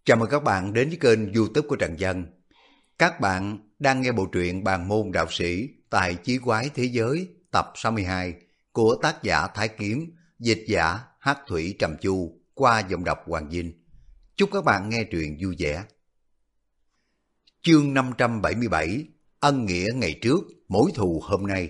Chào mừng các bạn đến với kênh YouTube của Trần Dân. Các bạn đang nghe bộ truyện Bàn môn đạo sĩ tại Chí quái thế giới tập 62 của tác giả Thái Kiếm, dịch giả Hắc Thủy Trầm Chu qua giọng đọc Hoàng Vinh. Chúc các bạn nghe truyện vui vẻ. Chương 577: Ân nghĩa ngày trước, mối thù hôm nay.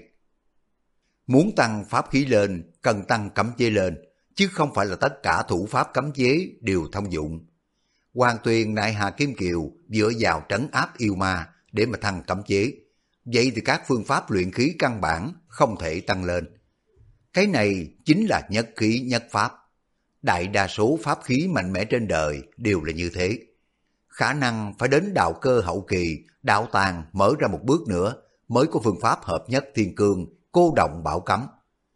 Muốn tăng pháp khí lên, cần tăng cấm chế lên, chứ không phải là tất cả thủ pháp cấm chế đều thông dụng. Hoàng Tuyền nại Hà Kim Kiều dựa vào trấn áp yêu ma để mà thăng cấm chế. Vậy thì các phương pháp luyện khí căn bản không thể tăng lên. Cái này chính là nhất khí nhất pháp. Đại đa số pháp khí mạnh mẽ trên đời đều là như thế. Khả năng phải đến đạo cơ hậu kỳ, đạo tàng mở ra một bước nữa mới có phương pháp hợp nhất thiên cương, cô động bảo cấm.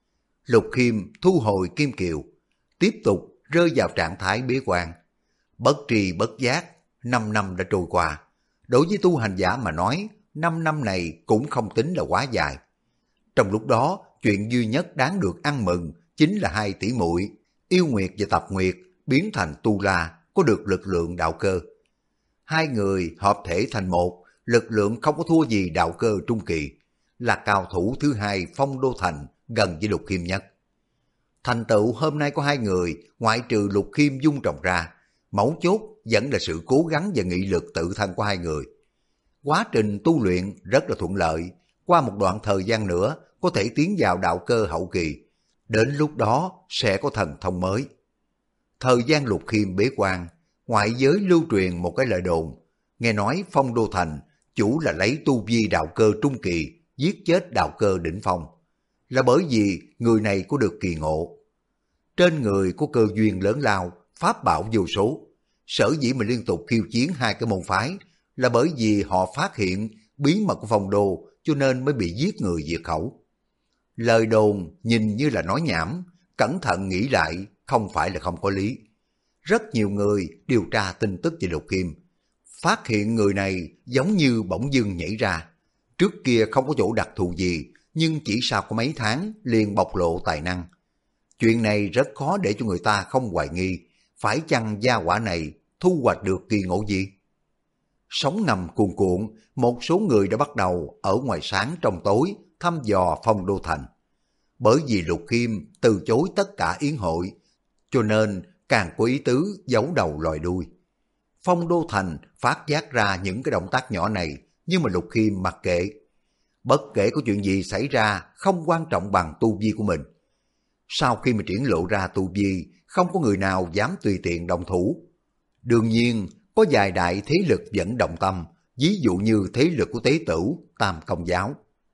Lục Khiêm thu hồi Kim Kiều, tiếp tục rơi vào trạng thái bế quan. Bất tri bất giác, 5 năm đã trôi qua. Đối với tu hành giả mà nói, 5 năm này cũng không tính là quá dài. Trong lúc đó, chuyện duy nhất đáng được ăn mừng chính là hai tỷ muội Yêu Nguyệt và Tập Nguyệt biến thành tu la, có được lực lượng đạo cơ. Hai người hợp thể thành một, lực lượng không có thua gì đạo cơ trung kỳ, là cao thủ thứ hai Phong Đô Thành gần với Lục Khiêm nhất. Thành tựu hôm nay của hai người, ngoại trừ Lục Khiêm dung trồng ra, mấu chốt vẫn là sự cố gắng và nghị lực tự thân của hai người. Quá trình tu luyện rất là thuận lợi, qua một đoạn thời gian nữa có thể tiến vào đạo cơ hậu kỳ, đến lúc đó sẽ có thần thông mới. Thời gian Lục Khiêm bế quan, ngoại giới lưu truyền một cái lời đồn, nghe nói Phong Đô Thành chủ là lấy tu vi đạo cơ trung kỳ giết chết đạo cơ đỉnh phong, là bởi vì người này có được kỳ ngộ. Trên người có cơ duyên lớn lao, pháp bảo vô số. Sở dĩ mà liên tục khiêu chiến hai cái môn phái là bởi vì họ phát hiện bí mật của Phong Đô, cho nên mới bị giết người diệt khẩu. Lời đồn nhìn như là nói nhảm, cẩn thận nghĩ lại không phải là không có lý. Rất nhiều người điều tra tin tức về Lục Khiêm, phát hiện người này giống như bỗng dưng nhảy ra. Trước kia không có chỗ đặc thù gì, nhưng chỉ sau có mấy tháng liền bộc lộ tài năng. Chuyện này rất khó để cho người ta không hoài nghi, phải chăng gia hỏa này thu hoạch được kỳ ngộ gì? Sóng ngầm cuồn cuộn, một số người đã bắt đầu ở ngoài sáng trong tối thăm dò Phong Đô Thành. Bởi vì Lục Khiêm từ chối tất cả yến hội, cho nên càng có ý tứ giấu đầu lòi đuôi. Phong Đô Thành phát giác ra những cái động tác nhỏ này, nhưng mà Lục Khiêm mặc kệ. Bất kể có chuyện gì xảy ra, không quan trọng bằng tu vi của mình. Sau khi mà triển lộ ra tu vi, không có người nào dám tùy tiện động thủ. Đương nhiên, có vài đại thế lực vẫn động tâm, ví dụ như thế lực của Tế Tửu, Tam Công Giáo.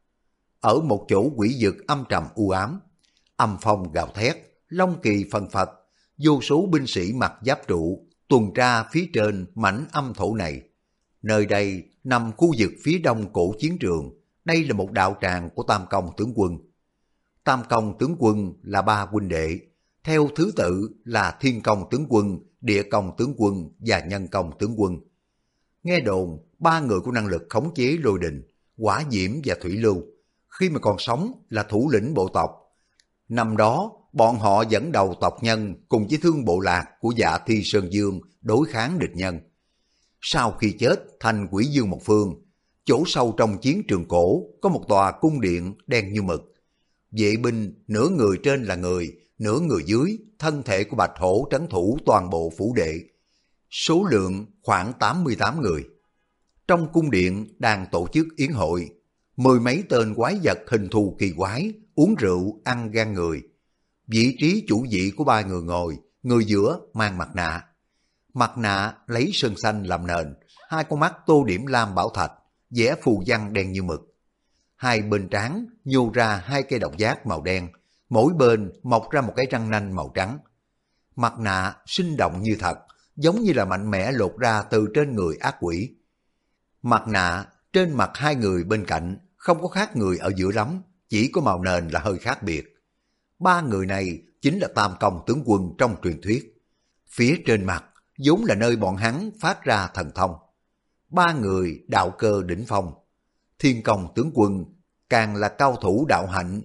Ở một chỗ quỷ vực âm trầm u ám, âm phong gào thét, long kỳ phân phật, vô số binh sĩ mặc giáp trụ tuần tra phía trên mảnh âm thổ này. Nơi đây nằm khu vực phía đông cổ chiến trường, đây là một đạo tràng của Tam Công tướng quân. Tam Công tướng quân là ba huynh đệ, theo thứ tự là Thiên Công tướng quân, Địa Công tướng quân và Nhân Công tướng quân. Nghe đồn, ba người có năng lực khống chế lôi đình, hỏa diễm và thủy lưu. Khi mà còn sống là thủ lĩnh bộ tộc. Năm đó, bọn họ dẫn đầu tộc Nhân cùng với Thương Bộ Lạc của Dạ Thi Sơn Dương đối kháng địch Nhân. Sau khi chết thành quỷ dương một phương, chỗ sâu trong chiến trường cổ có một tòa cung điện đen như mực. Vệ binh nửa người trên là người, nửa người dưới, thân thể của Bạch Hổ trấn thủ toàn bộ phủ đệ. Số lượng khoảng 88 người. Trong cung điện đang tổ chức yến hội, mười mấy tên quái vật hình thù kỳ quái, uống rượu, ăn gan người. Vị trí chủ vị của ba người ngồi, người giữa mang mặt nạ. Mặt nạ lấy sơn xanh làm nền, hai con mắt tô điểm lam bảo thạch, vẽ phù văn đen như mực. Hai bên trán nhô ra hai cây độc giác màu đen, mỗi bên mọc ra một cái răng nanh màu trắng. Mặt nạ sinh động như thật, giống như là mạnh mẽ lột ra từ trên người ác quỷ. Mặt nạ trên mặt hai người bên cạnh không có khác người ở giữa lắm, chỉ có màu nền là hơi khác biệt. Ba người này chính là Tam Công tướng quân trong truyền thuyết. Phía trên mặt vốn là nơi bọn hắn phát ra thần thông. Ba người đạo cơ đỉnh phong. Thiên Công tướng quân càng là cao thủ đạo hạnh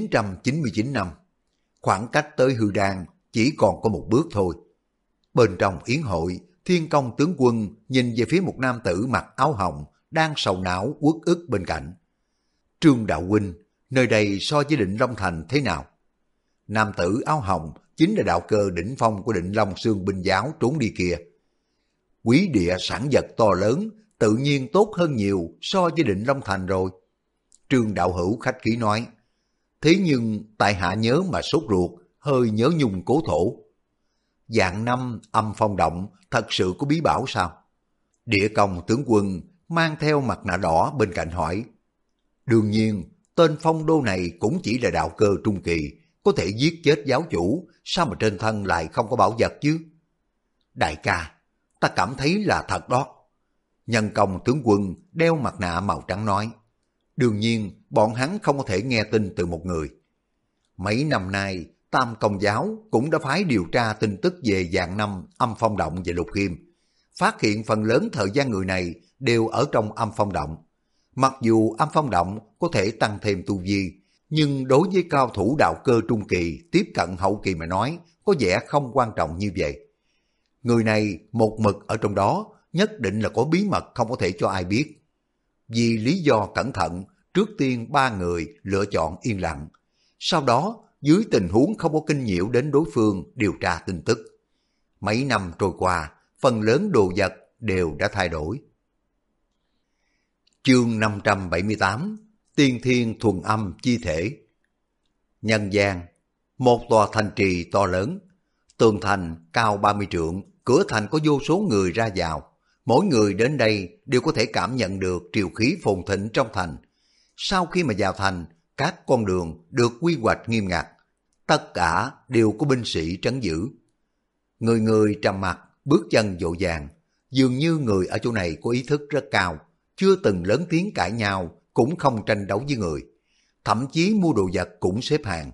999 năm. Khoảng cách tới hư đan chỉ còn có một bước thôi. Bên trong yến hội, Thiên Công tướng quân nhìn về phía một nam tử mặc áo hồng đang sầu não uất ức bên cạnh. Trương đạo huynh, nơi đây so với Định Long Thành thế nào? Nam tử áo hồng chính là đạo cơ đỉnh phong của Định Long Xương binh giáo trốn đi kia. Quý địa sản vật to lớn, tự nhiên tốt hơn nhiều so với Định Long Thành rồi. Trương đạo hữu khách khí nói. Thế nhưng tại hạ nhớ mà sốt ruột, hơi nhớ nhung cố thổ. Dạng năm âm phong động thật sự có bí bảo sao? Địa Công tướng quân mang theo mặt nạ đỏ bên cạnh hỏi. Đương nhiên, tên phong đô này cũng chỉ là đạo cơ trung kỳ, có thể giết chết giáo chủ, sao mà trên thân lại không có bảo vật chứ? Đại ca, ta cảm thấy là thật đó. Nhân Công tướng quân đeo mặt nạ màu trắng nói. Đương nhiên, bọn hắn không có thể nghe tin từ một người. Mấy năm nay, Tam Công giáo cũng đã phái điều tra tin tức về Dạng Năm, Âm Phong Động và Lục Khiêm. Phát hiện phần lớn thời gian người này đều ở trong Âm Phong Động. Mặc dù Âm Phong Động có thể tăng thêm tu vi, nhưng đối với cao thủ đạo cơ trung kỳ tiếp cận hậu kỳ mà nói, có vẻ không quan trọng như vậy. Người này một mực ở trong đó, nhất định là có bí mật không có thể cho ai biết. Vì lý do cẩn thận, trước tiên ba người lựa chọn yên lặng. Sau đó, dưới tình huống không có kinh nhiễu đến đối phương điều tra tin tức. Mấy năm trôi qua, phần lớn đồ vật đều đã thay đổi. Chương 578 Tiên Thiên Thuần Âm Chi Thể. Nhân gian, một tòa thành trì to lớn, tường thành cao 30 trượng, cửa thành có vô số người ra vào. Mỗi người đến đây đều có thể cảm nhận được triều khí phồn thịnh trong thành. Sau khi mà vào thành, các con đường được quy hoạch nghiêm ngặt, tất cả đều có binh sĩ trấn giữ. Người người trầm mặc, bước chân vội vàng, dường như người ở chỗ này có ý thức rất cao, chưa từng lớn tiếng cãi nhau, cũng không tranh đấu với người, thậm chí mua đồ vật cũng xếp hàng.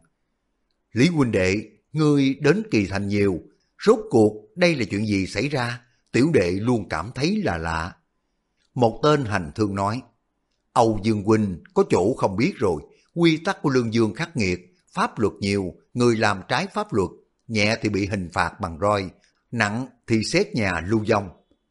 Lý huynh đệ, ngươi đến Kỳ Thành nhiều, rốt cuộc đây là chuyện gì xảy ra? Tiểu đệ luôn cảm thấy là lạ. Một tên hành thương nói, Âu Dương huynh có chỗ không biết rồi, quy tắc của Lương Dương khắc nghiệt, pháp luật nhiều, người làm trái pháp luật, nhẹ thì bị hình phạt bằng roi, nặng thì xét nhà lưu vong.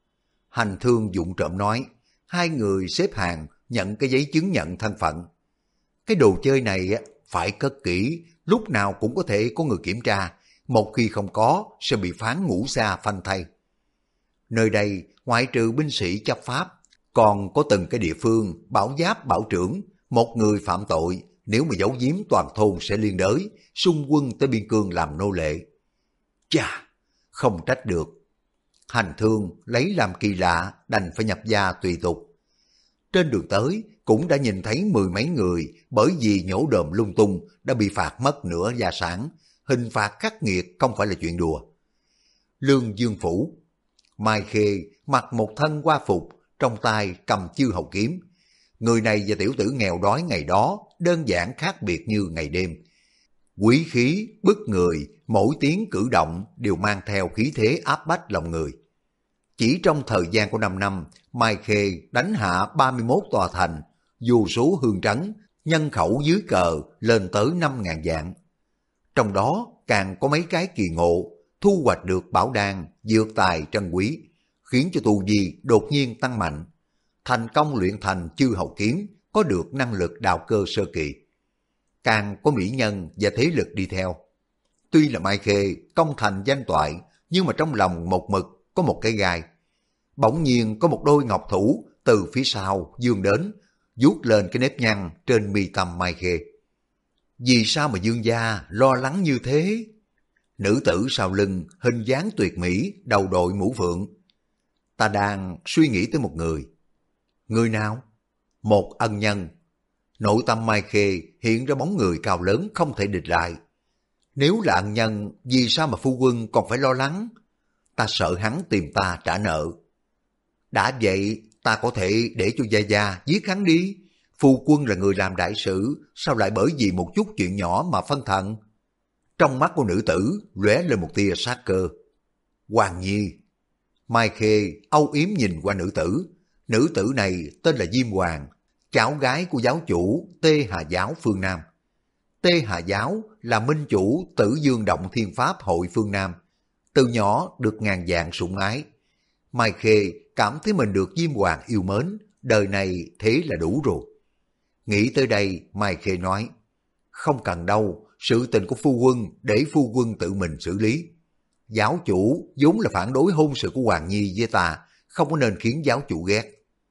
Hành thương vụng trộm nói, hai người xếp hàng nhận cái giấy chứng nhận thân phận. Cái đồ chơi này phải cất kỹ, lúc nào cũng có thể có người kiểm tra, một khi không có sẽ bị phán ngũ sa phanh thây. Nơi đây ngoại trừ binh sĩ chấp pháp, còn có từng cái địa phương bảo giáp bảo trưởng, một người phạm tội nếu mà giấu giếm toàn thôn sẽ liên đới, xung quân tới biên cương làm nô lệ. Chà, không trách được. Hành thương lấy làm kỳ lạ, đành phải nhập gia tùy tục. Trên đường tới cũng đã nhìn thấy mười mấy người bởi vì nhổ đờm lung tung đã bị phạt mất nửa gia sản, hình phạt khắc nghiệt không phải là chuyện đùa. Lương Dương Phủ, Mai Khê mặc một thân hoa phục, trong tay cầm chư hầu kiếm. Người này và tiểu tử nghèo đói ngày đó đơn giản khác biệt như ngày đêm. Quý khí, bức người, mỗi tiếng cử động đều mang theo khí thế áp bách lòng người. Chỉ trong thời gian của 5 năm, Mai Khê đánh hạ 31 tòa thành, vô số hương trấn, nhân khẩu dưới cờ lên tới 5.000 vạn. Trong đó càng có mấy cái kỳ ngộ, thu hoạch được bảo đan, dược tài trân quý, khiến cho tu vi đột nhiên tăng mạnh. Thành công luyện thành chư hầu kiếm, có được năng lực đạo cơ sơ kỳ. Càng có mỹ nhân và thế lực đi theo. Tuy là Mai Khê công thành danh toại, nhưng mà trong lòng một mực có một cái gai. Bỗng nhiên có một đôi ngọc thủ từ phía sau vươn đến, vuốt lên cái nếp nhăn trên mi tâm Mai Khê. Vì sao mà Dương gia lo lắng như thế? Nữ tử sau lưng, hình dáng tuyệt mỹ, đầu đội mũ phượng. Ta đang suy nghĩ tới một người. Người nào? Một ân nhân. Nội tâm Mai Khê hiện ra bóng người cao lớn không thể địch lại. Nếu là ân nhân, vì sao mà phu quân còn phải lo lắng? Ta sợ hắn tìm ta trả nợ. Đã vậy, ta có thể để cho Gia Gia giết hắn đi. Phu quân là người làm đại sự, sao lại bởi vì một chút chuyện nhỏ mà phân thần? Trong mắt của nữ tử lóe lên một tia sát cơ. Hoàng Nhi. Mai Khê âu yếm nhìn qua nữ tử. Nữ tử này tên là Diêm Hoàng, cháu gái của giáo chủ Tê Hà Giáo phương Nam. Tê Hà Giáo là minh chủ Tử Dương Động Thiên Pháp hội phương Nam. Từ nhỏ được ngàn vạn sủng ái. Mai Khê cảm thấy mình được Diêm Hoàng yêu mến, đời này thế là đủ rồi. Nghĩ tới đây, Mai Khê nói, không cần đâu, sự tình của phu quân để phu quân tự mình xử lý. Giáo chủ vốn là phản đối hôn sự của Hoàng Nhi với ta, không có nên khiến giáo chủ ghét.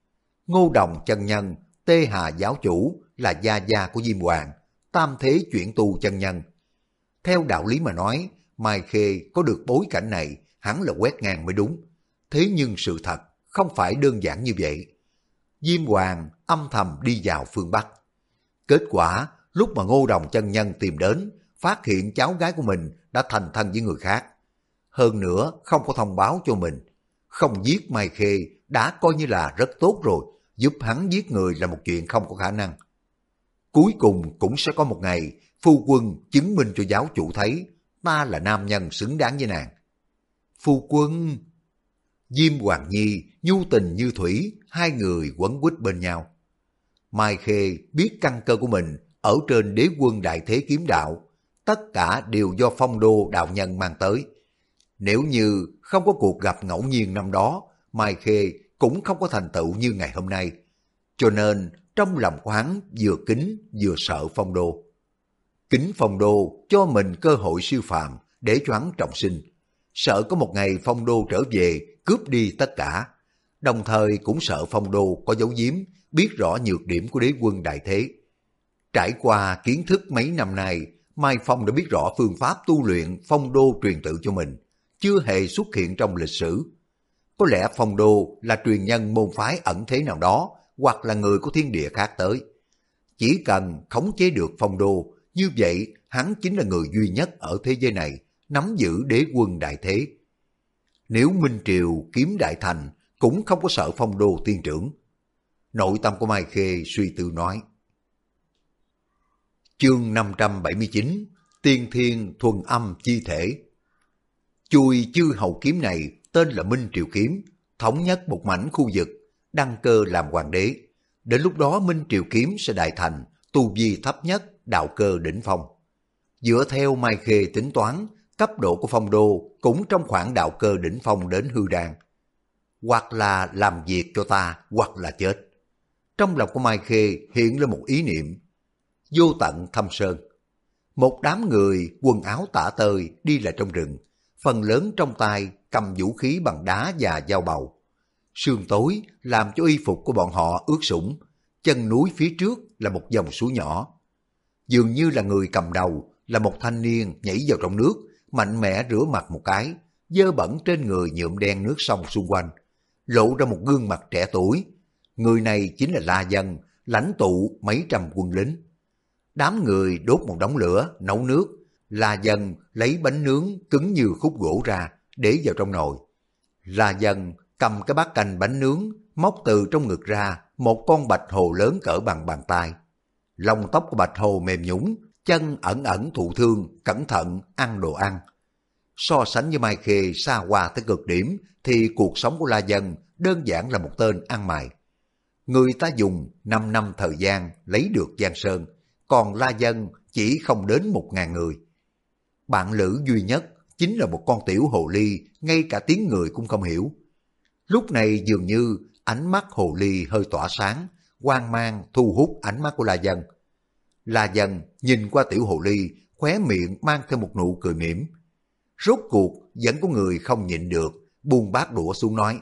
Ngô Đồng chân nhân, Tê Hà giáo chủ là gia gia của Diêm Hoàng, tam thế chuyển tu chân nhân. Theo đạo lý mà nói, Mai Khê có được bối cảnh này hẳn là quét ngang mới đúng. Thế nhưng sự thật không phải đơn giản như vậy. Diêm Hoàng âm thầm đi vào phương Bắc. Kết quả, lúc mà Ngô Đồng chân nhân tìm đến, phát hiện cháu gái của mình đã thành thân với người khác. Hơn nữa, không có thông báo cho mình. Không giết Mai Khê đã coi như là rất tốt rồi, giúp hắn giết người là một chuyện không có khả năng. Cuối cùng cũng sẽ có một ngày, phu quân chứng minh cho giáo chủ thấy, ta là nam nhân xứng đáng với nàng. Phu quân... Diêm Hoàng Nhi, nhu tình như thủy, hai người quấn quýt bên nhau. Mai Khê biết căn cơ của mình ở trên Đế Quân Đại Thế Kiếm Đạo, tất cả đều do phong đô đạo nhân mang tới. Nếu như không có cuộc gặp ngẫu nhiên năm đó, Mai Khê cũng không có thành tựu như ngày hôm nay. Cho nên trong lòng của hắn vừa kính vừa sợ phong đô. Kính phong đô cho mình cơ hội siêu phàm để cho hắn trọng sinh. Sợ có một ngày phong đô trở về cướp đi tất cả. Đồng thời cũng sợ phong đô có dấu giếm, biết rõ nhược điểm của Đế Quân Đại Thế. Trải qua kiến thức mấy năm nay, Mai Phong đã biết rõ phương pháp tu luyện phong đô truyền tự cho mình, chưa hề xuất hiện trong lịch sử. Có lẽ phong đô là truyền nhân môn phái ẩn thế nào đó, hoặc là người của thiên địa khác tới. Chỉ cần khống chế được phong đô, như vậy hắn chính là người duy nhất ở thế giới này nắm giữ Đế Quân Đại Thế. Nếu Minh Triều kiếm đại thành, cũng không có sợ phong đô tiên trưởng. Nội tâm của Mai Khê suy tư nói. Chương 579, Tiên Thiên Thuần Âm Chi Thể. Chuôi chư hầu kiếm này tên là Minh Triều Kiếm, thống nhất một mảnh khu vực, đăng cơ làm hoàng đế. Đến lúc đó Minh Triều Kiếm sẽ đại thành, tu vi thấp nhất, đạo cơ đỉnh phong. Dựa theo Mai Khê tính toán, cấp độ của phong đô cũng trong khoảng đạo cơ đỉnh phong đến hư đan. Hoặc là làm việc cho ta, hoặc là chết. Trong lòng của Mai Khê hiện lên một ý niệm. Vô tận thâm sơn. Một đám người quần áo tả tơi đi lại trong rừng, phần lớn trong tay cầm vũ khí bằng đá và dao bầu. Sương tối làm cho y phục của bọn họ ướt sũng, chân núi phía trước là một dòng suối nhỏ. Dường như là người cầm đầu là một thanh niên nhảy vào trong nước, mạnh mẽ rửa mặt một cái, dơ bẩn trên người nhuộm đen nước sông xung quanh, lộ ra một gương mặt trẻ tuổi. Người này chính là La Dân, lãnh tụ mấy trăm quân lính. Đám người đốt một đống lửa, nấu nước. La Dân lấy bánh nướng cứng như khúc gỗ ra, để vào trong nồi. La Dân cầm cái bát canh bánh nướng, móc từ trong ngực ra một con bạch hồ lớn cỡ bằng bàn tay. Lông tóc của bạch hồ mềm nhũn, chân ẩn ẩn thụ thương, cẩn thận ăn đồ ăn. So sánh với Mai Khê xa hoa tới cực điểm, thì cuộc sống của La Dân đơn giản là một tên ăn mày. Người ta dùng 5 năm thời gian lấy được Giang Sơn, còn La Dân chỉ không đến 1000 người. Bạn lữ duy nhất chính là một con tiểu hồ ly, ngay cả tiếng người cũng không hiểu. Lúc này dường như ánh mắt hồ ly hơi tỏa sáng, quang mang thu hút ánh mắt của La Dân. La Dân nhìn qua tiểu hồ ly, khóe miệng mang theo một nụ cười mỉm. Rốt cuộc vẫn có người không nhịn được, buông bát đũa xuống nói.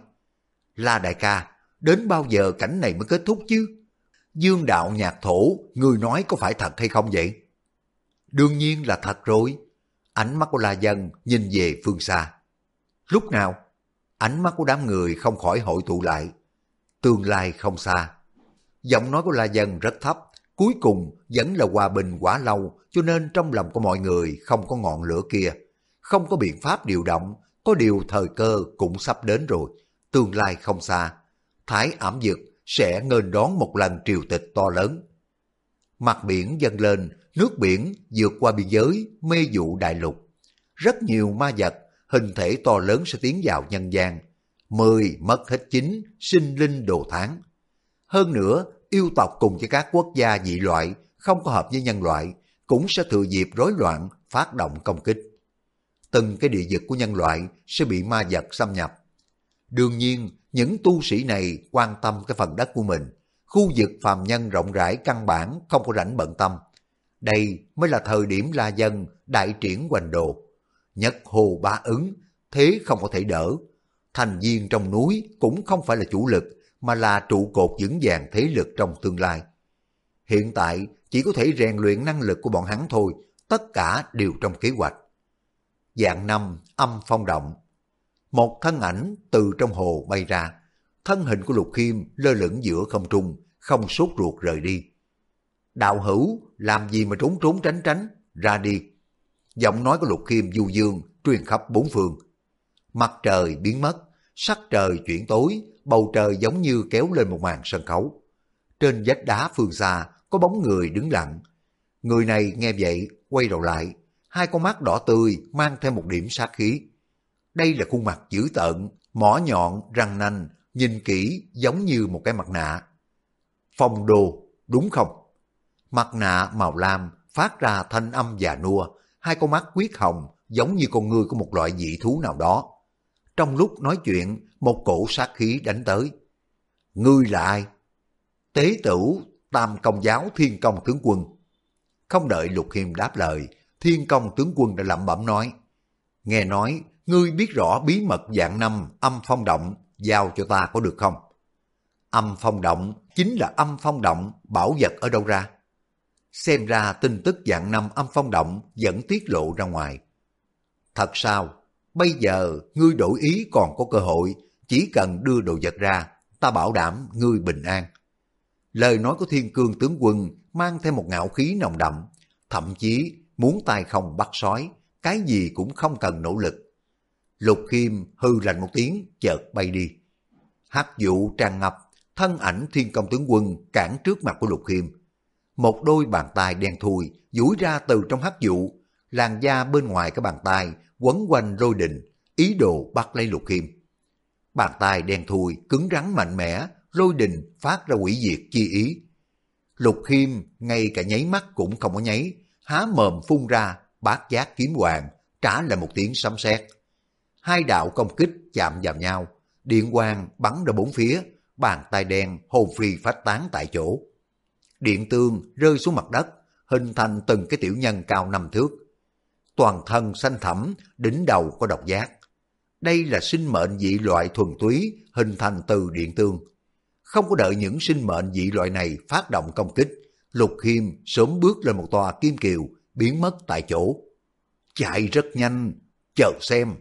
La đại ca, đến bao giờ cảnh này mới kết thúc chứ? Dương đạo nhạc thổ, người nói có phải thật hay không vậy? Đương nhiên là thật rồi. Ánh mắt của La Dân nhìn về phương xa. Lúc nào? Ánh mắt của đám người không khỏi hội tụ lại. Tương lai không xa. Giọng nói của La Dân rất thấp, cuối cùng vẫn là hòa bình quả lâu, cho nên trong lòng của mọi người không có ngọn lửa kia. Không có biện pháp điều động, có điều thời cơ cũng sắp đến rồi. Tương lai không xa, Thái Ảm Dực sẽ nghênh đón một lần triều tịch to lớn. Mặt biển dâng lên, nước biển vượt qua biên giới, mê vụ đại lục. Rất nhiều ma vật, hình thể to lớn sẽ tiến vào nhân gian. 10 mất hết 9, sinh linh đồ tháng. Hơn nữa, yêu tộc cùng với các quốc gia dị loại không có hợp với nhân loại, cũng sẽ thừa dịp rối loạn, phát động công kích. Từng cái địa vực của nhân loại sẽ bị ma vật xâm nhập. Đương nhiên, những tu sĩ này quan tâm cái phần đất của mình. Khu vực phàm nhân rộng rãi căn bản không có rảnh bận tâm. Đây mới là thời điểm La Dân đại triển hoành đồ. Nhất hồ bá ứng, thế không có thể đỡ. Thành viên trong núi cũng không phải là chủ lực, mà là trụ cột vững vàng thế lực trong tương lai. Hiện tại chỉ có thể rèn luyện năng lực của bọn hắn thôi, tất cả đều trong kế hoạch. Dạng năm âm phong động. Một thân ảnh từ trong hồ bay ra, thân hình của Lục Khiêm lơ lửng giữa không trung, không sốt ruột rời đi. Đạo hữu, làm gì mà trốn trốn tránh tránh, ra đi. Giọng nói của Lục Khiêm du dương truyền khắp bốn phương. Mặt trời biến mất, sắc trời chuyển tối, bầu trời giống như kéo lên một màn sân khấu. Trên vách đá phương xa có bóng người đứng lặng. Người này nghe vậy quay đầu lại, hai con mắt đỏ tươi mang thêm một điểm sát khí. Đây là khuôn mặt dữ tợn, mỏ nhọn, răng nanh, nhìn kỹ giống như một cái mặt nạ. Phong Đô, đúng không? Mặt nạ màu lam phát ra thanh âm già nua, hai con mắt huyết hồng giống như con ngươi của một loại dị thú nào đó. Trong lúc nói chuyện, một cổ sát khí đánh tới. Ngươi là ai? Tế tửu Tam Công giáo Thiên Công tướng quân. Không đợi Lục Khiêm đáp lời, Thiên Công tướng quân đã lẩm bẩm nói. Nghe nói, ngươi biết rõ bí mật dạng năm âm phong động, giao cho ta có được không? Âm phong động chính là âm phong động, bảo vật ở đâu ra? Xem ra tin tức dạng năm âm phong động vẫn tiết lộ ra ngoài. Thật sao? Bây giờ ngươi đổi ý còn có cơ hội, chỉ cần đưa đồ vật ra, ta bảo đảm ngươi bình an. Lời nói của Thiên Cương tướng quân mang thêm một ngạo khí nồng đậm, thậm chí muốn tay không bắt sói, cái gì cũng không cần nỗ lực. Lục Khiêm hư lạnh một tiếng, chợt bay đi. Hắc vụ tràn ngập, thân ảnh Thiên Công tướng quân cản trước mặt của Lục Khiêm. Một đôi bàn tay đen thui duỗi ra từ trong hắc vụ, làn da bên ngoài cái bàn tay quấn quanh lôi đình, ý đồ bắt lấy Lục Khiêm. Bàn tay đen thui cứng rắn mạnh mẽ, lôi đình phát ra hủy diệt chi ý. Lục Khiêm ngay cả nháy mắt cũng không có nháy, há mồm phun ra bát giác kiếm hoàng, trả lại một tiếng sấm sét. Hai đạo công kích chạm vào nhau, điện quang bắn ra bốn phía, bàn tay đen hồn phi phách tán tại chỗ. Điện tương rơi xuống mặt đất, hình thành từng cái tiểu nhân cao 5 thước. Toàn thân xanh thẳm, đỉnh đầu có độc giác. Đây là sinh mệnh dị loại thuần túy hình thành từ điện tương. Không có đợi những sinh mệnh dị loại này phát động công kích, Lục Khiêm sớm bước lên một tòa kim kiều, biến mất tại chỗ. Chạy rất nhanh, chờ xem.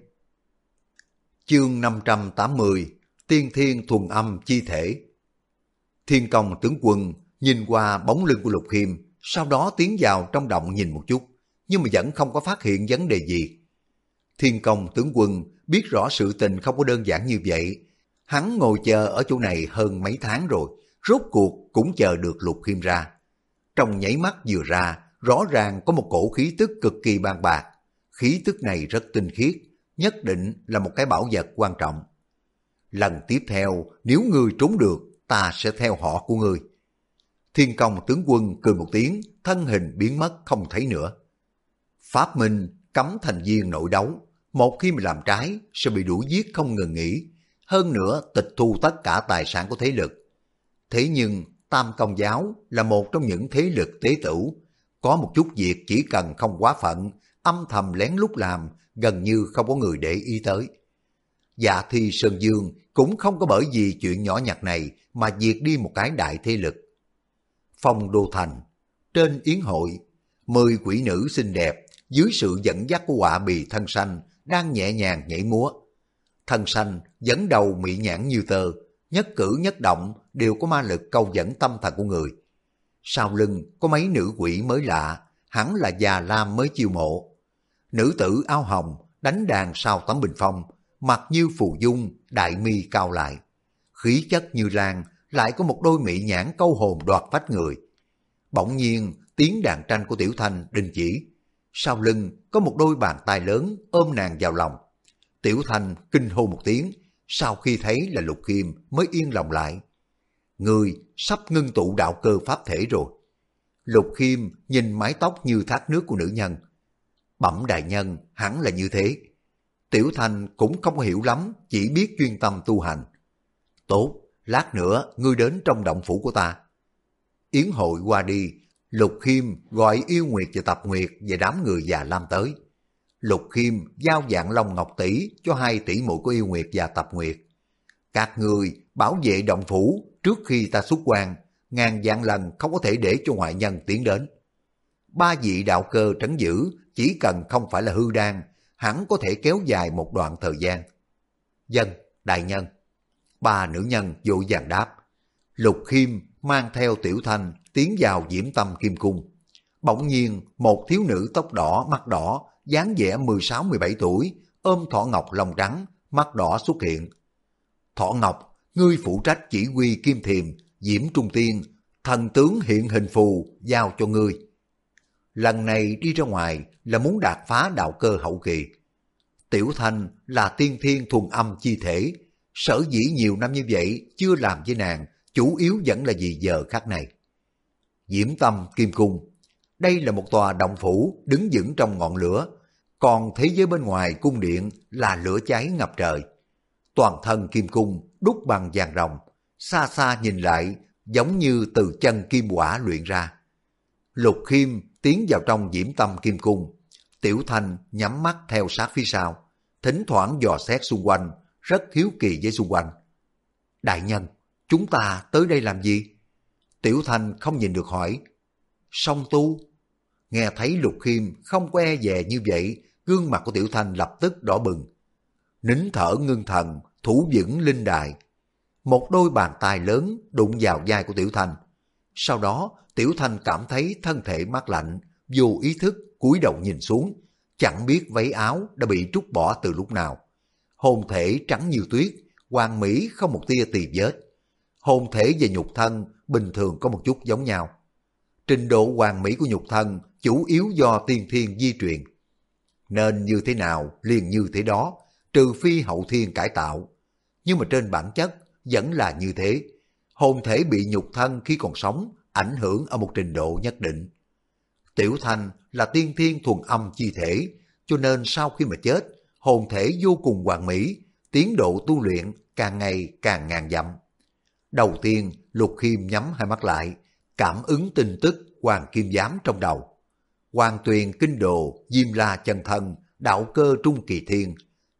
Chương 580, Tiên Thiên Thuần Âm Chi Thể. Thiên Công tướng quân nhìn qua bóng lưng của Lục Khiêm, sau đó tiến vào trong động nhìn một chút, nhưng mà vẫn không có phát hiện vấn đề gì. Thiên Công tướng quân biết rõ sự tình không có đơn giản như vậy. Hắn ngồi chờ ở chỗ này hơn mấy tháng rồi, rốt cuộc cũng chờ được Lục Khiêm ra. Trong nháy mắt vừa ra, rõ ràng có một cổ khí tức cực kỳ bàn bạc. Khí tức này rất tinh khiết, nhất định là một cái bảo vật quan trọng. Lần tiếp theo, nếu ngươi trốn được, ta sẽ theo họ của ngươi. Thiên Công tướng quân cười một tiếng, thân hình biến mất không thấy nữa. Pháp Minh cấm thành viên nội đấu, một khi mà làm trái sẽ bị đuổi giết không ngừng nghỉ, hơn nữa tịch thu tất cả tài sản của thế lực. Thế nhưng Tam Công giáo là một trong những thế lực tế tửu, có một chút việc chỉ cần không quá phận, âm thầm lén lút làm, gần như không có người để ý tới. Dạ Thi Sơn Dương cũng không có bởi vì chuyện nhỏ nhặt này mà diệt đi một cái đại thế lực. Phong Đô Thành, trên yến hội, 10 quỷ nữ xinh đẹp dưới sự dẫn dắt của Họa Bì thân xanh đang nhẹ nhàng nhảy múa. Thân xanh dẫn đầu mỹ nhãn như tơ, nhất cử nhất động đều có ma lực câu dẫn tâm thần của người. Sau lưng có mấy nữ quỷ mới lạ, hẳn là già lam mới chiêu mộ. Nữ tử áo hồng đánh đàn sau tấm bình phong, mặt như phù dung, đại mi cao lại. Khí chất như lan, lại có một đôi mỹ nhãn câu hồn đoạt phách người. Bỗng nhiên tiếng đàn tranh của Tiểu Thanh đình chỉ. Sau lưng có một đôi bàn tay lớn ôm nàng vào lòng. Tiểu Thanh kinh hô một tiếng, sau khi thấy là Lục Khiêm mới yên lòng lại. Người sắp ngưng tụ đạo cơ pháp thể rồi. Lục Khiêm nhìn mái tóc như thác nước của nữ nhân. Bẩm đại nhân, hẳn là như thế. Tiểu Thanh cũng không hiểu lắm, chỉ biết chuyên tâm tu hành. Tốt, lát nữa ngươi đến trong động phủ của ta. Yến hội qua đi, Lục Khiêm gọi Yêu Nguyệt và Tập Nguyệt và đám người già lam tới. Lục Khiêm giao Vạn Long Ngọc tỷ cho 2 tỷ muội của Yêu Nguyệt và Tập Nguyệt. Các người bảo vệ động phủ trước khi ta xuất quan, ngàn vạn lần không có thể để cho ngoại nhân tiến đến. 3 vị đạo cơ trấn giữ, chỉ cần không phải là hư đan, hẳn có thể kéo dài một đoạn thời gian. Dân, đại nhân. 3 nữ nhân vội vàng đáp. Lục Khiêm mang theo Tiểu Thanh tiến vào Diễm Tâm Kim Cung. Bỗng nhiên một thiếu nữ tóc đỏ, mắt đỏ, dáng vẻ 16-17 tuổi, ôm thỏ ngọc lông trắng, mắt đỏ xuất hiện. Thỏ ngọc, ngươi phụ trách chỉ huy Kim Thiềm, Diễm Trung Tiên, thần tướng hiện hình phù giao cho ngươi. Lần này đi ra ngoài là muốn đạt phá đạo cơ hậu kỳ. Tiểu Thanh là tiên thiên thuần âm chi thể, sở dĩ nhiều năm như vậy chưa làm với nàng, chủ yếu vẫn là vì giờ khắc này. Diễm Tâm Kim Cung, đây là một tòa động phủ đứng vững trong ngọn lửa, còn thế giới bên ngoài cung điện là lửa cháy ngập trời. Toàn thân kim cung đúc bằng vàng ròng, xa xa nhìn lại giống như từ chân kim quả luyện ra. Lục Khiêm tiến vào trong Diễm Tâm Kim Cung, Tiểu Thanh nhắm mắt theo sát phía sau, thỉnh thoảng dò xét xung quanh, rất hiếu kỳ với xung quanh. Đại nhân, chúng ta tới đây làm gì? Tiểu Thanh không nhìn được hỏi. Song tu. Nghe thấy Lục Khiêm không có e dè như vậy, gương mặt của Tiểu Thanh lập tức đỏ bừng. Nín thở ngưng thần, thủ vững linh đài. Một đôi bàn tay lớn đụng vào vai của Tiểu Thanh. Sau đó, Tiểu Thanh cảm thấy thân thể mát lạnh, vô ý thức cúi đầu nhìn xuống, chẳng biết váy áo đã bị trút bỏ từ lúc nào. Hồn thể trắng như tuyết, hoàn mỹ không một tia tì vết. Hồn thể và nhục thân bình thường có một chút giống nhau. Trình độ hoàn mỹ của nhục thân chủ yếu do tiên thiên di truyền. Nên như thế nào liền như thế đó, trừ phi hậu thiên cải tạo. Nhưng mà trên bản chất vẫn là như thế. Hồn thể bị nhục thân khi còn sống ảnh hưởng ở một trình độ nhất định. Tiểu Thanh là tiên thiên thuần âm chi thể, cho nên sau khi mà chết, hồn thể vô cùng hoàn mỹ, tiến độ tu luyện càng ngày càng ngàn dặm. Đầu tiên, Lục Khiêm nhắm hai mắt lại, cảm ứng tin tức Hoàng Kim Giám trong đầu. Hoàng Tuyền Kinh Đồ, Diêm La Chân Thân, đạo cơ Trung Kỳ Thiên,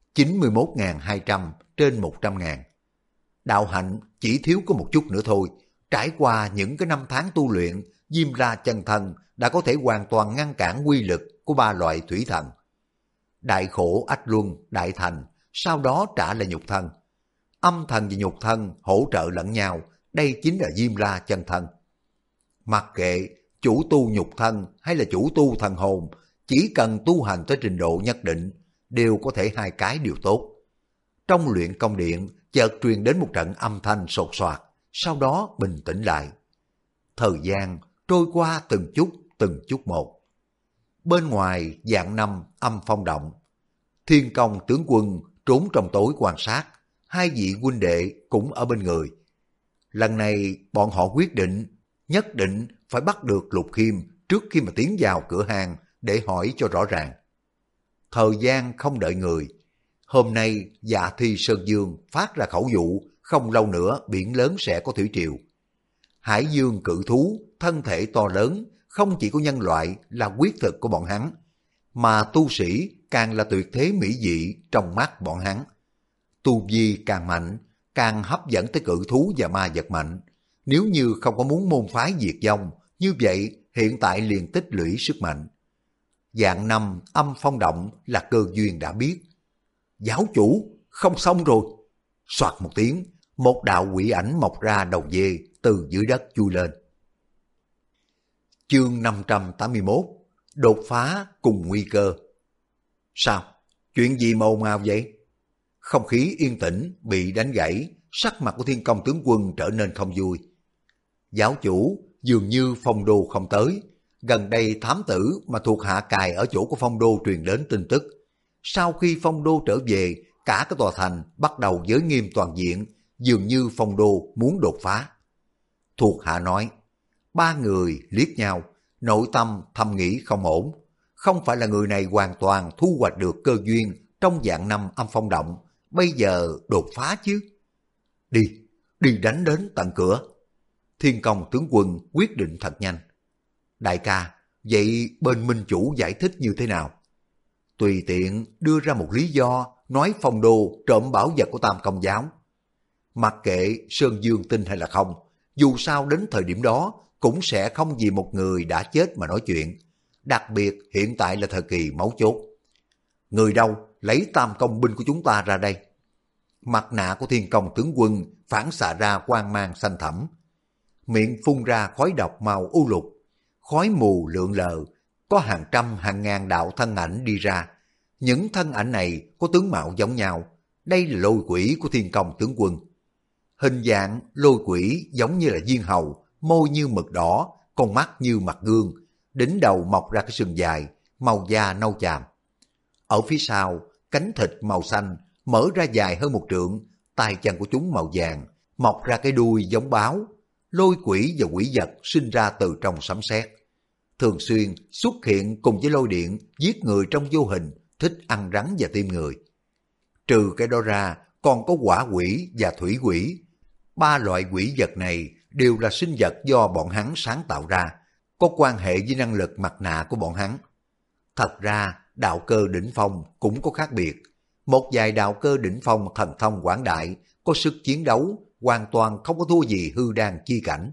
91.200 trên 100.000. Đạo hạnh chỉ thiếu có một chút nữa thôi. Trải qua những cái năm tháng tu luyện, Diêm La Chân Thân đã có thể hoàn toàn ngăn cản quy lực của 3 loại thủy thần. Đại khổ ách luân, đại thành, sau đó trả lại nhục thân. Âm thần và nhục thân hỗ trợ lẫn nhau, đây chính là Diêm La Chân Thân. Mặc kệ chủ tu nhục thân hay là chủ tu thần hồn, chỉ cần tu hành tới trình độ nhất định, đều có thể hai cái đều tốt. Trong luyện công điện, chợt truyền đến một trận âm thanh sột soạt, sau đó bình tĩnh lại. Thời gian trôi qua từng chút một. Bên ngoài Vạn Năm âm phong động, Thiên Công tướng quân trốn trong tối quan sát, 2 vị huynh đệ cũng ở bên người. Lần này bọn họ quyết định nhất định phải bắt được Lục Khiêm trước khi mà tiến vào cửa hàng để hỏi cho rõ ràng. Thời gian không đợi người. Hôm nay Dạ Thi Sơn Dương phát ra khẩu dụ, không lâu nữa biển lớn sẽ có thủy triều. Hải dương cự thú, thân thể to lớn, không chỉ có nhân loại là quyết thực của bọn hắn, mà tu sĩ càng là tuyệt thế mỹ dị trong mắt bọn hắn. Tu vi càng mạnh, càng hấp dẫn tới cự thú và ma vật mạnh. Nếu như không có muốn môn phái diệt vong, như vậy hiện tại liền tích lũy sức mạnh. Vạn Năm âm phong động là cơ duyên đã biết. Giáo chủ, không xong rồi. Soạt một tiếng, một đạo quỷ ảnh mọc ra đầu dê từ dưới đất chui lên. Chương 581, đột phá cùng nguy cơ. Sao? Chuyện gì mà ồn ào vậy? Không khí yên tĩnh bị đánh gãy, sắc mặt của Thiên Công tướng quân trở nên không vui. Giáo chủ, dường như Phong Đô không tới. Gần đây thám tử mà thuộc hạ cài ở chỗ của Phong Đô truyền đến tin tức. Sau khi Phong Đô trở về, cả cái tòa thành bắt đầu giới nghiêm toàn diện, dường như Phong Đô muốn đột phá. Thuộc hạ nói, 3 người liếc nhau, nội tâm thầm nghĩ không ổn. Không phải là người này hoàn toàn thu hoạch được cơ duyên trong vạn năm âm phong động, bây giờ đột phá chứ. Đi, đi đánh đến tận cửa. Thiên Công tướng quân quyết định thật nhanh. Đại ca, vậy bên minh chủ giải thích như thế nào? Tùy tiện đưa ra một lý do, nói Phong Đô trộm bảo vật của Tam Công giáo. Mặc kệ Sơn Dương tin hay là không, dù sao đến thời điểm đó cũng sẽ không vì một người đã chết mà nói chuyện. Đặc biệt hiện tại là thời kỳ máu chốt. Người đâu lấy Tam Công binh của chúng ta ra đây? Mặt nạ của Thiên Công tướng quân phản xạ ra quang mang xanh thẳm, miệng phun ra khói độc màu u lục, khói mù lượn lờ, có hàng trăm hàng ngàn đạo thân ảnh đi ra. Những thân ảnh này có tướng mạo giống nhau, đây là lôi quỷ của Thiên Công tướng quân. Hình dạng lôi quỷ giống như là viên hầu, môi như mực đỏ, con mắt như mặt gương, đỉnh đầu mọc ra cái sừng dài, màu da nâu chàm. Ở phía sau, cánh thịt màu xanh mở ra dài hơn 1 trượng, tay chân của chúng màu vàng, mọc ra cái đuôi giống báo. Lôi quỷ và quỷ vật sinh ra từ trong sấm sét, thường xuyên xuất hiện cùng với lôi điện giết người trong vô hình, thích ăn rắn và tim người. Trừ cái đó ra, còn có hỏa quỷ và thủy quỷ. 3 loại quỷ vật này đều là sinh vật do bọn hắn sáng tạo ra, có quan hệ với năng lực mặt nạ của bọn hắn. Thật ra, đạo cơ đỉnh phong cũng có khác biệt. Một vài đạo cơ đỉnh phong thần thông quảng đại, có sức chiến đấu, hoàn toàn không có thua gì hư đan chi cảnh.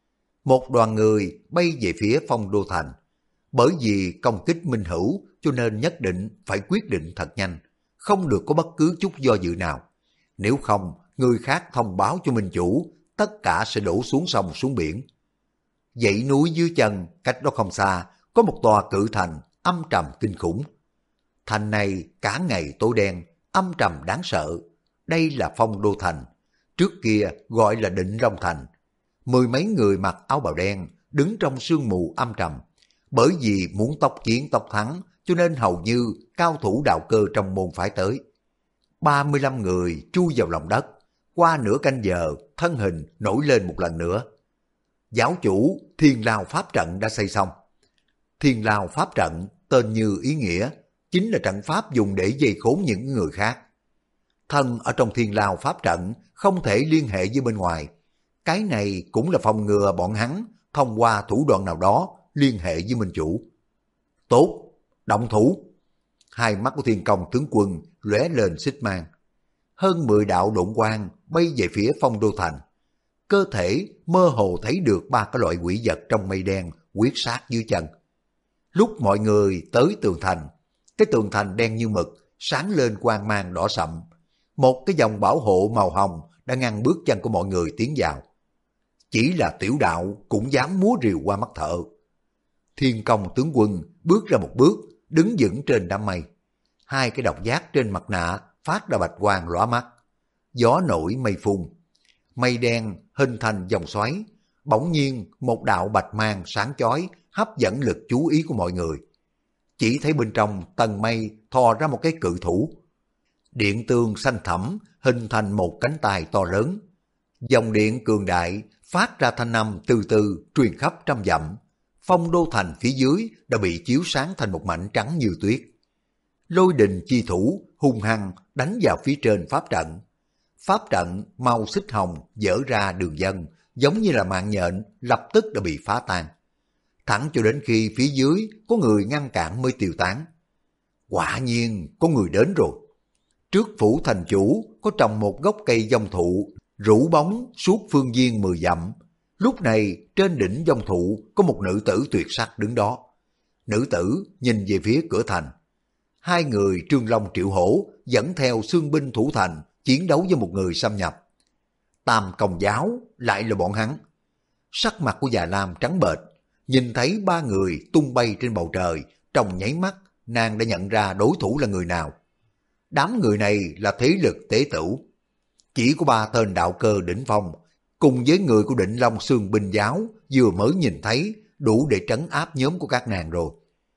Một đoàn người bay về phía Phong Đô Thành. Bởi vì công kích minh hữu cho nên nhất định phải quyết định thật nhanh, không được có bất cứ chút do dự nào. Nếu không, người khác thông báo cho minh chủ, tất cả sẽ đổ xuống sông xuống biển. Dãy núi dưới chân, cách đó không xa, có một tòa cự thành âm trầm kinh khủng. Thành này cả ngày tối đen, âm trầm đáng sợ. Đây là Phong Đô Thành, trước kia gọi là Định Long Thành. 10 mấy người mặc áo bào đen đứng trong sương mù âm trầm. Bởi vì muốn tốc chiến tốc thắng, cho nên hầu như cao thủ đạo cơ trong môn phái tới. 35 người chui vào lòng đất, qua nửa canh giờ, thân hình nổi lên một lần nữa. Giáo chủ Thiên Lao Pháp Trận đã xây xong. Thiên Lao Pháp Trận tên như ý nghĩa, chính là trận pháp dùng để dây khốn những người khác. Thân ở trong Thiên Lao Pháp Trận không thể liên hệ với bên ngoài. Cái này cũng là phòng ngừa bọn hắn thông qua thủ đoạn nào đó liên hệ với minh chủ. Tốt, động thủ. Hai mắt của Thiên Công tướng quân lóe lên xích mang. Hơn 10 đạo độn quang bay về phía Phong Đô Thành. Cơ thể mơ hồ thấy được 3 cái loại quỷ vật trong mây đen quyết sát dưới chân. Lúc mọi người tới tường thành, cái tường thành đen như mực sáng lên quang mang đỏ sậm. Một cái vòng bảo hộ màu hồng đã ngăn bước chân của mọi người tiến vào. Chỉ là tiểu đạo cũng dám múa rìu qua mắt thợ. Thiên Công tướng quân bước ra một bước, đứng vững trên đám mây. 2 cái độc giác trên mặt nạ phát ra bạch quang lóa mắt. Gió nổi mây phun, mây đen hình thành vòng xoáy. Bỗng nhiên một đạo bạch mang sáng chói hấp dẫn lực chú ý của mọi người. Chỉ thấy bên trong tầng mây thò ra một cái cự thủ. Điện tương xanh thẳm hình thành một cánh tay to lớn. Dòng điện cường đại phát ra thanh âm từ từ truyền khắp trăm dặm. Phong Đô Thành phía dưới đã bị chiếu sáng thành một mảnh trắng như tuyết. Lôi đình chi thủ hung hăng đánh vào phía trên pháp trận. Pháp trận màu xích hồng dở ra đường vân, giống như là mạng nhện, lập tức đã bị phá tan. Thẳng cho đến khi phía dưới có người ngăn cản mới tiêu tán. Quả nhiên có người đến rồi. Trước phủ thành chủ có trồng một gốc cây dông thụ, rủ bóng suốt phương viên 10 dặm. Lúc này trên đỉnh dông thụ có một nữ tử tuyệt sắc đứng đó. Nữ tử nhìn về phía cửa thành. 2 người Trương Long Triệu Hổ dẫn theo xương binh thủ thành chiến đấu với một người xâm nhập. Tam Công giáo lại là bọn hắn. Sắc mặt của già lam trắng bệch, nhìn thấy 3 người tung bay trên bầu trời, trong nháy mắt nàng đã nhận ra đối thủ là người nào. Đám người này là thế lực tế tửu. Chỉ có 3 tên đạo cơ đỉnh phong, cùng với người của Định Long Xương binh giáo vừa mới nhìn thấy đủ để trấn áp nhóm của các nàng rồi.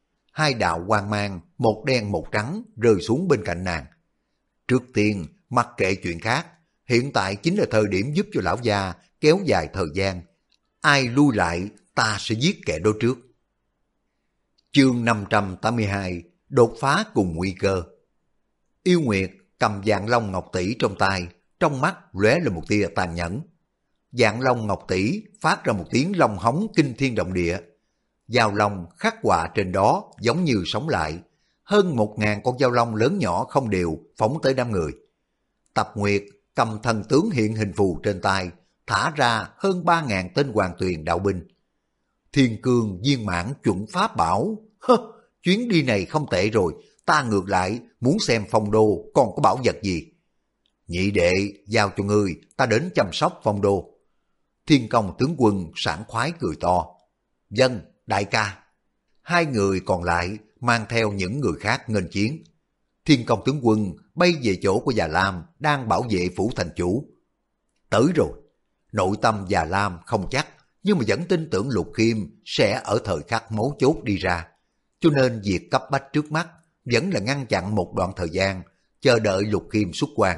2 đạo quang mang, một đen một trắng rơi xuống bên cạnh nàng. Trước tiên, mặc kệ chuyện khác, hiện tại chính là thời điểm giúp cho lão già kéo dài thời gian. Ai lui lại, ta sẽ giết kẻ đó trước. Chương 582, đột phá cùng nguy cơ. Yêu Nguyệt cầm Vạn Long Ngọc Tỷ trong tay, trong mắt lóe lên một tia tàn nhẫn. Vạn Long Ngọc Tỷ phát ra một tiếng long hống kinh thiên động địa. Dao long khắc họa trên đó giống như sống lại. Hơn 1000 con dao long lớn nhỏ không đều phóng tới đám người. Tập Nguyệt cầm thần tướng hiện hình phù trên tay, thả ra hơn 3000 tên hoàng tuyền đạo binh. Thiên cương viên mãn chuẩn pháp bảo. Chuyến đi này không tệ rồi, ta ngược lại muốn xem phong đô còn có bảo vật gì. Nhị đệ, giao cho ngươi, ta đến chăm sóc phong đô. Thiên Công tướng quân sảng khoái cười to. Vâng, đại ca. Hai người còn lại mang theo những người khác nghênh chiến. Thiên Công tướng quân bay về chỗ của Già Lam đang bảo vệ phủ thành chủ. Tới rồi. Nội tâm Già Lam không chắc, nhưng mà vẫn tin tưởng Lục Khiêm sẽ ở thời khắc mấu chốt đi ra. Cho nên việc cấp bách trước mắt vẫn là ngăn chặn một đoạn thời gian, chờ đợi Lục Khiêm xuất quan.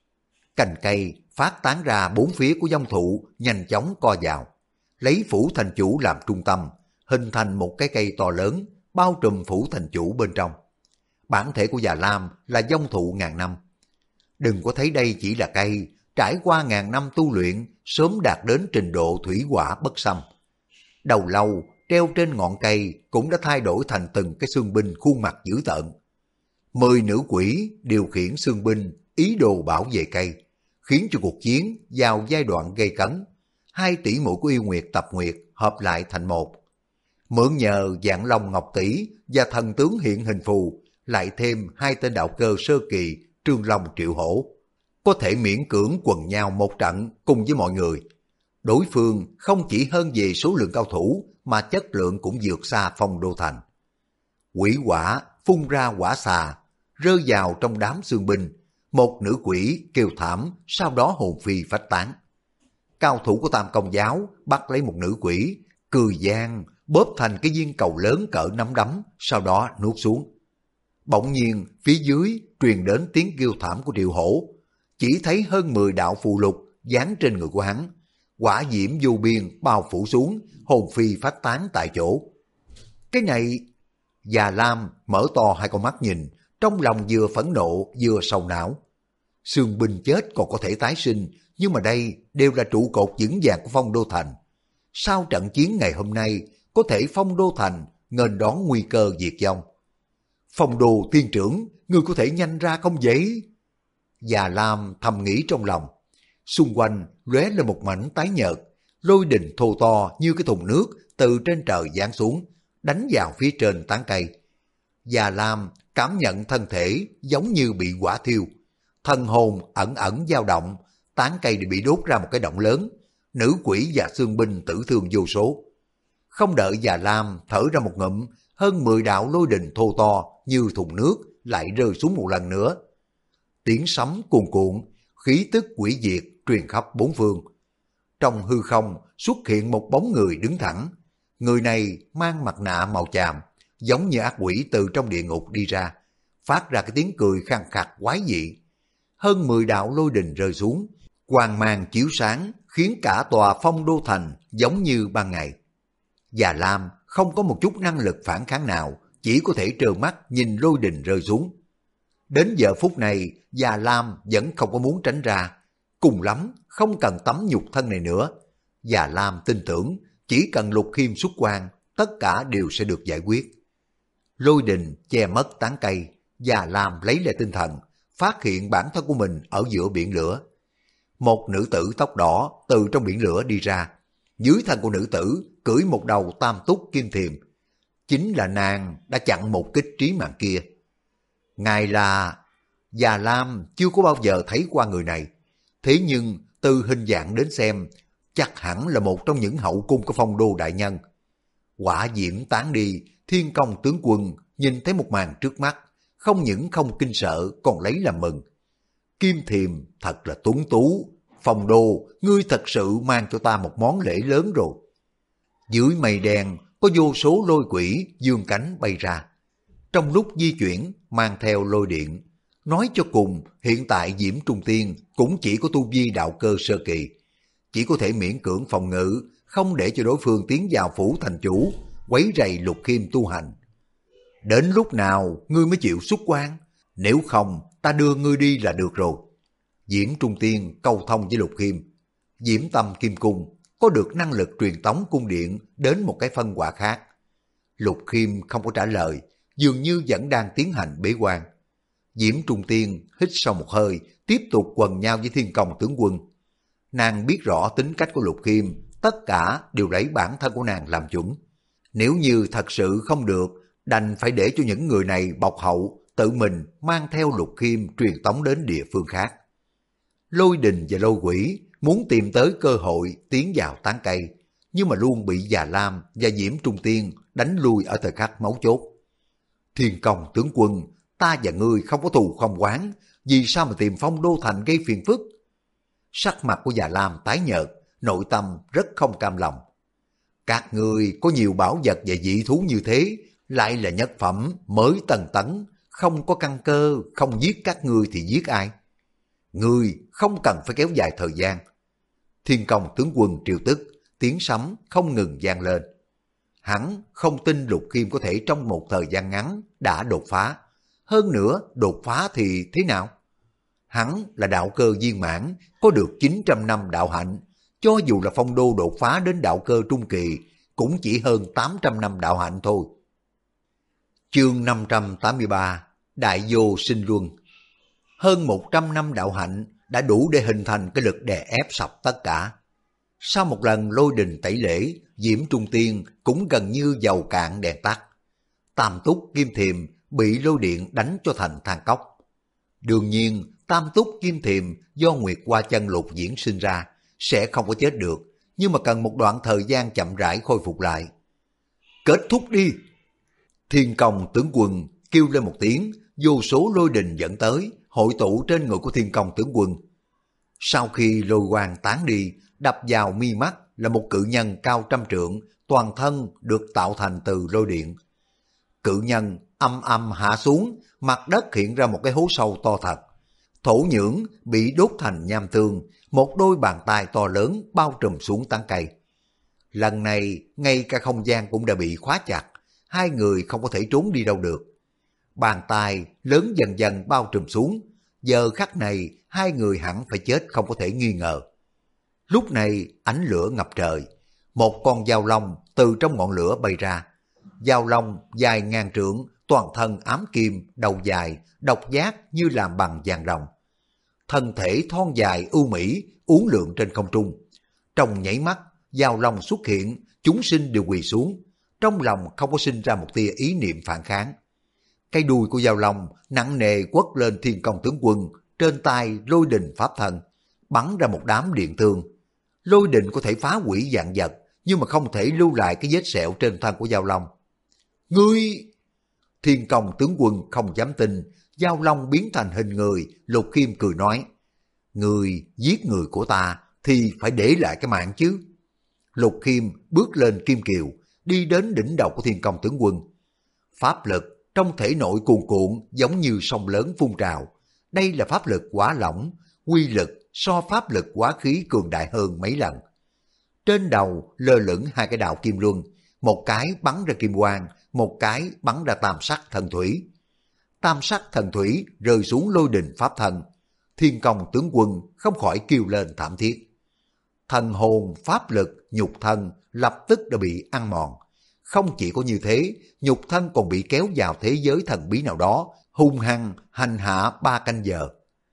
Cành cây phát tán ra bốn phía của dông thụ nhanh chóng co vào, lấy phủ thành chủ làm trung tâm, hình thành một cái cây to lớn, bao trùm phủ thành chủ bên trong. Bản thể của Già Lam là dông thụ ngàn năm. Đừng có thấy đây chỉ là cây, trải qua ngàn năm tu luyện, sớm đạt đến trình độ thủy hỏa bất xâm. Đầu lâu treo trên ngọn cây cũng đã thay đổi thành từng cái xương binh khuôn mặt dữ tợn. 10 nữ quỷ điều khiển xương binh, ý đồ bảo vệ cây, khiến cho cuộc chiến vào giai đoạn gây cấn. 2 tỷ muội của Yêu Nguyệt Tập Nguyệt hợp lại thành một. Mượn nhờ Vạn Long Ngọc Tỷ và thần tướng hiện hình phù, lại thêm 2 tên đạo cơ sơ kỳ Trương Long Triệu Hổ, có thể miễn cưỡng quần nhau một trận cùng với mọi người. Đối phương không chỉ hơn về số lượng cao thủ mà chất lượng cũng vượt xa Phong Đô Thành. Quỷ quả phun ra quả xà, rơi vào trong đám xương binh. Một nữ quỷ kêu thảm, sau đó hồn phi phách tán. Cao thủ của Tam Công giáo bắt lấy một nữ quỷ, cười gian, bóp thành cái viên cầu lớn cỡ nắm đấm, sau đó nuốt xuống. Bỗng nhiên, phía dưới truyền đến tiếng kêu thảm của Triệu Hổ. Chỉ thấy hơn 10 đạo phù lục dán trên người của hắn. Hỏa diễm vô biên bao phủ xuống, hồn phi phách tán tại chỗ. Cái này... Già Lam mở to hai con mắt nhìn, trong lòng vừa phẫn nộ vừa sầu não. Xương binh chết còn có thể tái sinh, nhưng mà đây đều là trụ cột vững vàng của Phong Đô Thành. Sau trận chiến ngày hôm nay, có thể Phong Đô Thành nghênh đón nguy cơ diệt vong. Phong Đô tiên trưởng, người có thể nhanh ra không vậy? Già Lam thầm nghĩ trong lòng. Xung quanh lóe lên một mảnh tái nhợt, lôi đình thô to như cái thùng nước từ trên trời giáng xuống, đánh vào phía trên tán cây. Già Lam cảm nhận thân thể giống như bị hỏa thiêu, thần hồn ẩn ẩn dao động, tán cây bị đốt ra một cái động lớn, nữ quỷ và xương binh tử thương vô số. Không đợi Già Lam thở ra một ngụm, hơn 10 đạo lôi đình thô to như thùng nước lại rơi xuống một lần nữa. Tiếng sấm cuồn cuộn, khí tức quỷ diệt truyền khắp bốn phương. Trong hư không xuất hiện một bóng người đứng thẳng. Người này mang mặt nạ màu chàm, giống như ác quỷ từ trong địa ngục đi ra, phát ra cái tiếng cười khàn khặt quái dị. Hơn 10 đạo lôi đình rơi xuống, quang mang chiếu sáng, khiến cả tòa Phong Đô Thành giống như ban ngày. Già Lam không có một chút năng lực phản kháng nào, chỉ có thể trơ mắt nhìn lôi đình rơi xuống. Đến giờ phút này, Già Lam vẫn không có muốn tránh ra. Cùng lắm, không cần tấm nhục thân này nữa. Già Lam tin tưởng, chỉ cần Lục Khiêm xuất quan, tất cả đều sẽ được giải quyết. Lôi đình che mất tán cây, Già Lam lấy lại tinh thần, phát hiện bản thân của mình ở giữa biển lửa. Một nữ tử tóc đỏ từ trong biển lửa đi ra. Dưới thân của nữ tử cưỡi một đầu tam túc kim thiềm. Chính là nàng đã chặn một kích trí mạng kia. Ngài là... Già Lam chưa có bao giờ thấy qua người này. Thế nhưng từ hình dạng đến xem, chắc hẳn là một trong những hậu cung của Phong Đô đại nhân. Hỏa diễm tán đi, Thiên Công tướng quân nhìn thấy một màn trước mắt, không những không kinh sợ còn lấy làm mừng. Kim thiềm thật là tuấn tú, Phong Đô, ngươi thật sự mang cho ta một món lễ lớn rồi. Dưới mây đen có vô số lôi quỷ dương cánh bay ra. Trong lúc di chuyển mang theo lôi điện. Nói cho cùng, hiện tại Diễm Trung Tiên cũng chỉ có tu vi đạo cơ sơ kỳ. Chỉ có thể miễn cưỡng phòng ngự, không để cho đối phương tiến vào phủ thành chủ, quấy rầy Lục Khiêm tu hành. Đến lúc nào ngươi mới chịu xuất quan? Nếu không, ta đưa ngươi đi là được rồi. Diễm Trung Tiên câu thông với Lục Khiêm. Diễm Tâm Kim Cung có được năng lực truyền tống cung điện đến một cái phân quả khác. Lục Khiêm không có trả lời, dường như vẫn đang tiến hành bế quan. Diễm Trung Tiên hít sâu một hơi, tiếp tục quần nhau với Thiên Công tướng quân. Nàng biết rõ tính cách của Lục Khiêm, tất cả đều lấy bản thân của nàng làm chuẩn. Nếu như thật sự không được, đành phải để cho những người này bọc hậu, tự mình mang theo Lục Khiêm truyền tống đến địa phương khác. Lôi Đình và Lôi Quỷ muốn tìm tới cơ hội tiến vào tán cây, nhưng mà luôn bị Già Lam và Diễm Trung Tiên đánh lui ở thời khắc mấu chốt. Thiên Công tướng quân, ta và ngươi không có thù không oán, vì sao mà tìm Phong Đô Thành gây phiền phức? Sắc mặt của Già Lam tái nhợt, nội tâm rất không cam lòng. Các ngươi có nhiều bảo vật và dị thú như thế, lại là nhất phẩm mới tần tấn, không có căn cơ, không giết các ngươi thì giết ai? Ngươi không cần phải kéo dài thời gian. Thiên Công tướng quân triều tức, tiếng sấm không ngừng vang lên. Hắn không tin Lục Khiêm có thể trong một thời gian ngắn đã đột phá. Hơn nữa, đột phá thì thế nào? Hắn là đạo cơ viên mãn, có được 900 năm đạo hạnh. Cho dù là Phong Đô đột phá đến đạo cơ trung kỳ, cũng chỉ hơn 800 năm đạo hạnh thôi. Chương 583 Đại Vô Sinh Luân. Hơn 100 năm đạo hạnh đã đủ để hình thành cái lực đè ép sập tất cả. Sau một lần Lôi Đình tẩy lễ, Diễm Trung Tiên cũng gần như dầu cạn đèn tắt. Tam Túc Kim Thiềm bị lôi điện đánh cho thành than cốc. Đương nhiên, Tam Túc Kim Thiềm do Nguyệt Hoa Chân Lục diễn sinh ra sẽ không có chết được, nhưng mà cần một đoạn thời gian chậm rãi khôi phục lại. Kết thúc đi! Thiên Công tướng quân kêu lên một tiếng, vô số lôi đình dẫn tới, hội tụ trên người của Thiên Công tướng quân. Sau khi lôi quang tán đi, đập vào mi mắt là một cự nhân cao 100 trượng, toàn thân được tạo thành từ lôi điện. Cự nhân âm âm hạ xuống, mặt đất hiện ra một cái hố sâu to thật. Thổ nhưỡng bị đốt thành nham tương, một đôi bàn tay to lớn bao trùm xuống tán cây. Lần này, ngay cả không gian cũng đã bị khóa chặt, hai người không có thể trốn đi đâu được. Bàn tay lớn dần dần bao trùm xuống, giờ khắc này hai người hẳn phải chết không có thể nghi ngờ. Lúc này ánh lửa ngập trời, một con dao long từ trong ngọn lửa bay ra. Dao long dài ngàn trượng, toàn thân ám kim, đầu dài, độc giác như làm bằng vàng ròng. Thân thể thon dài ưu mỹ, uốn lượn trên không trung. Trong nháy mắt, dao long xuất hiện, chúng sinh đều quỳ xuống. Trong lòng không có sinh ra một tia ý niệm phản kháng. Cái đuôi của dao long nặng nề quất lên Thiên Công tướng quân, trên tay lôi đình pháp thân, bắn ra một đám điện tương. Lôi đình có thể phá hủy vạn vật, nhưng mà không thể lưu lại cái vết sẹo trên thân của dao long. Ngươi! Thiên Công tướng quân không dám tin, dao long biến thành hình người. Lục Khiêm cười nói, ngươi giết người của ta thì phải để lại cái mạng chứ. Lục Khiêm bước lên kim kiều, đi đến đỉnh đầu của Thiên Công tướng quân. Pháp lực trong thể nội cuồn cuộn giống như sông lớn phun trào. Đây là pháp lực quá lỏng, quy lực so pháp lực quá khí cường đại hơn mấy lần. Trên đầu lơ lửng hai cái đạo kim luân, một cái bắn ra kim quang, một cái bắn ra tam sắc thần thủy. Tam sắc thần thủy rơi xuống lôi đình pháp thân. Thiên Công tướng quân không khỏi kêu lên thảm thiết. Thần hồn, pháp lực, nhục thân lập tức đã bị ăn mòn. Không chỉ có như thế, nhục thân còn bị kéo vào thế giới thần bí nào đó, hung hăng hành hạ 3 canh giờ.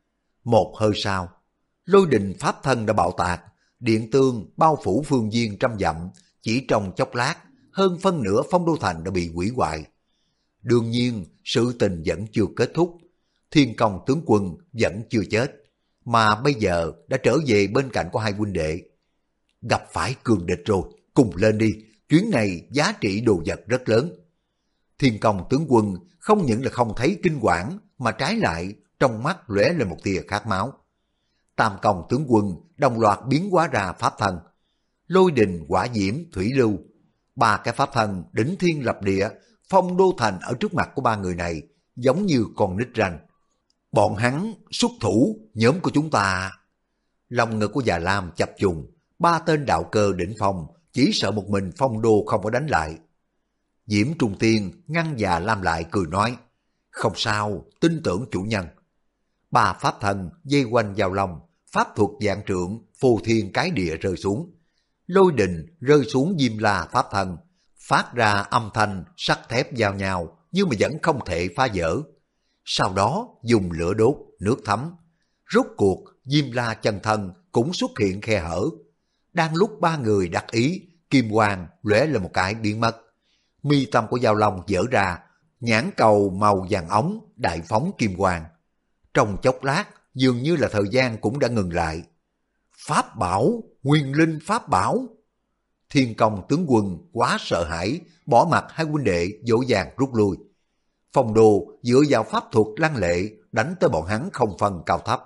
Một hơi sau, lôi đình pháp thân đã bạo tạc, điện tương bao phủ phương viên trăm dặm, chỉ trong chốc lát, hơn phân nửa Phong Đô Thành đã bị hủy hoại. Đương nhiên, sự tình vẫn chưa kết thúc. Thiên Công tướng quân vẫn chưa chết, mà bây giờ đã trở về bên cạnh của hai huynh đệ. Gặp phải cường địch rồi, cùng lên đi, chuyến này giá trị đồ vật rất lớn. Thiên Công tướng quân không những là không thấy kinh quản, mà trái lại trong mắt lóe lên một tia khát máu. Tam Công tướng quân đồng loạt biến hóa ra pháp thân. Lôi đình, hỏa diễm, thủy lưu. 3 cái pháp thân đỉnh thiên lập địa, Phong Đô Thành ở trước mặt của 3 người này giống như con nít ranh. Bọn hắn xuất thủ, nhóm của chúng ta. Lòng ngực của Già Lam chập trùng, 3 tên đạo cơ đỉnh phong, chỉ sợ một mình Phong Đô không có đánh lại. Diễm Trung Tiên ngăn Già Lam lại cười nói, không sao, tin tưởng chủ nhân. Ba pháp thân dây quanh Giao Long, pháp thuật vạn trượng, phù thiên cái địa rơi xuống. Lôi đình rơi xuống Diêm La pháp thân, phát ra âm thanh sắt thép giao nhau nhưng mà vẫn không thể phá vỡ. Sau đó dùng lửa đốt, nước thấm. Rốt cuộc Diêm La chân thân cũng xuất hiện khe hở. Đang lúc ba người đắc ý, kim quang lóe lên một cái biến mất. Mi tâm của Giao Long vỡ ra, nhãn cầu màu vàng ống đại phóng kim quang. Trong chốc lát, dường như là thời gian cũng đã ngừng lại. Pháp bảo, nguyên linh pháp bảo. Thiên Công tướng quân quá sợ hãi, bỏ mặt hai huynh đệ dỗ dàng rút lui. Phong Đô dựa vào pháp thuật lăng lệ đánh tới bọn hắn không phân cao thấp.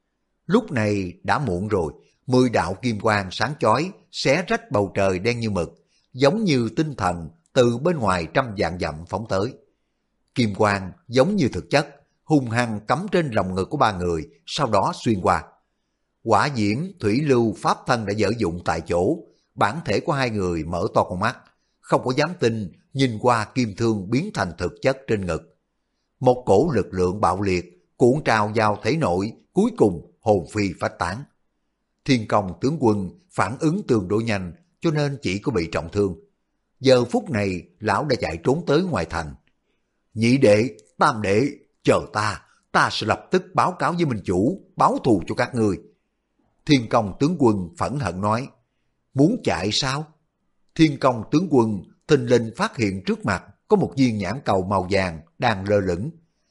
Lúc này đã muộn rồi, 10 đạo kim quang sáng chói xé rách bầu trời đen như mực, giống như tinh thần từ bên ngoài trăm vạn dặm phóng tới. Kim quang giống như thực chất, hung hăng cắm trên lòng ngực của ba người, sau đó xuyên qua. Hỏa diễm thủy lưu pháp thân đã dở dụng tại chỗ, bản thể của hai người mở to con mắt, không có dám tin nhìn qua kim thương biến thành thực chất trên ngực. Một cổ lực lượng bạo liệt cuộn trào vào thể nội, cuối cùng hồn phi phách tán. Thiên Công tướng quân phản ứng tương đối nhanh, cho nên chỉ có bị trọng thương. Giờ phút này lão đã chạy trốn tới ngoài thành. Nhị đệ, tam đệ, chờ ta sẽ lập tức báo cáo với minh chủ, báo thù cho các ngươi. Thiên Công tướng quân phẫn hận nói, muốn chạy sao? Thiên Công tướng quân thình lình phát hiện trước mặt có một viên nhãn cầu màu vàng đang lơ lửng.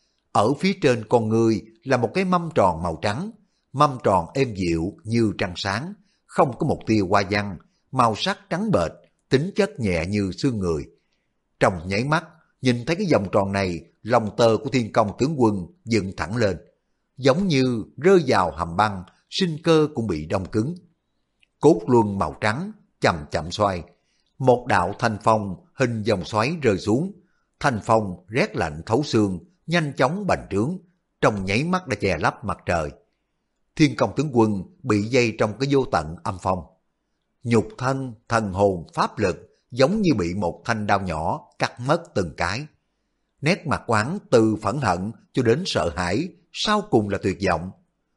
Ở phía trên con người là một cái mâm tròn màu trắng, mâm tròn êm dịu như trăng sáng, không có một tia hoa văn, màu sắc trắng bệch, tính chất nhẹ như xương người. Trong nháy mắt, nhìn thấy cái vòng tròn này, lòng tơ của Thiên Công tướng quân dựng thẳng lên, giống như rơi vào hầm băng, sinh cơ cũng bị đông cứng. Cốt luân màu trắng chậm chậm xoay, một đạo thanh phong hình vòng xoáy rơi xuống. Thanh phong rét lạnh thấu xương, nhanh chóng bành trướng, trong nháy mắt đã che lấp mặt trời. Thiên Công tướng quân bị dây trong cái vô tận âm phong. Nhục thân, thần hồn, pháp lực giống như bị một thanh đao nhỏ cắt mất từng cái. Nét mặt quán từ phẫn hận cho đến sợ hãi, sau cùng là tuyệt vọng.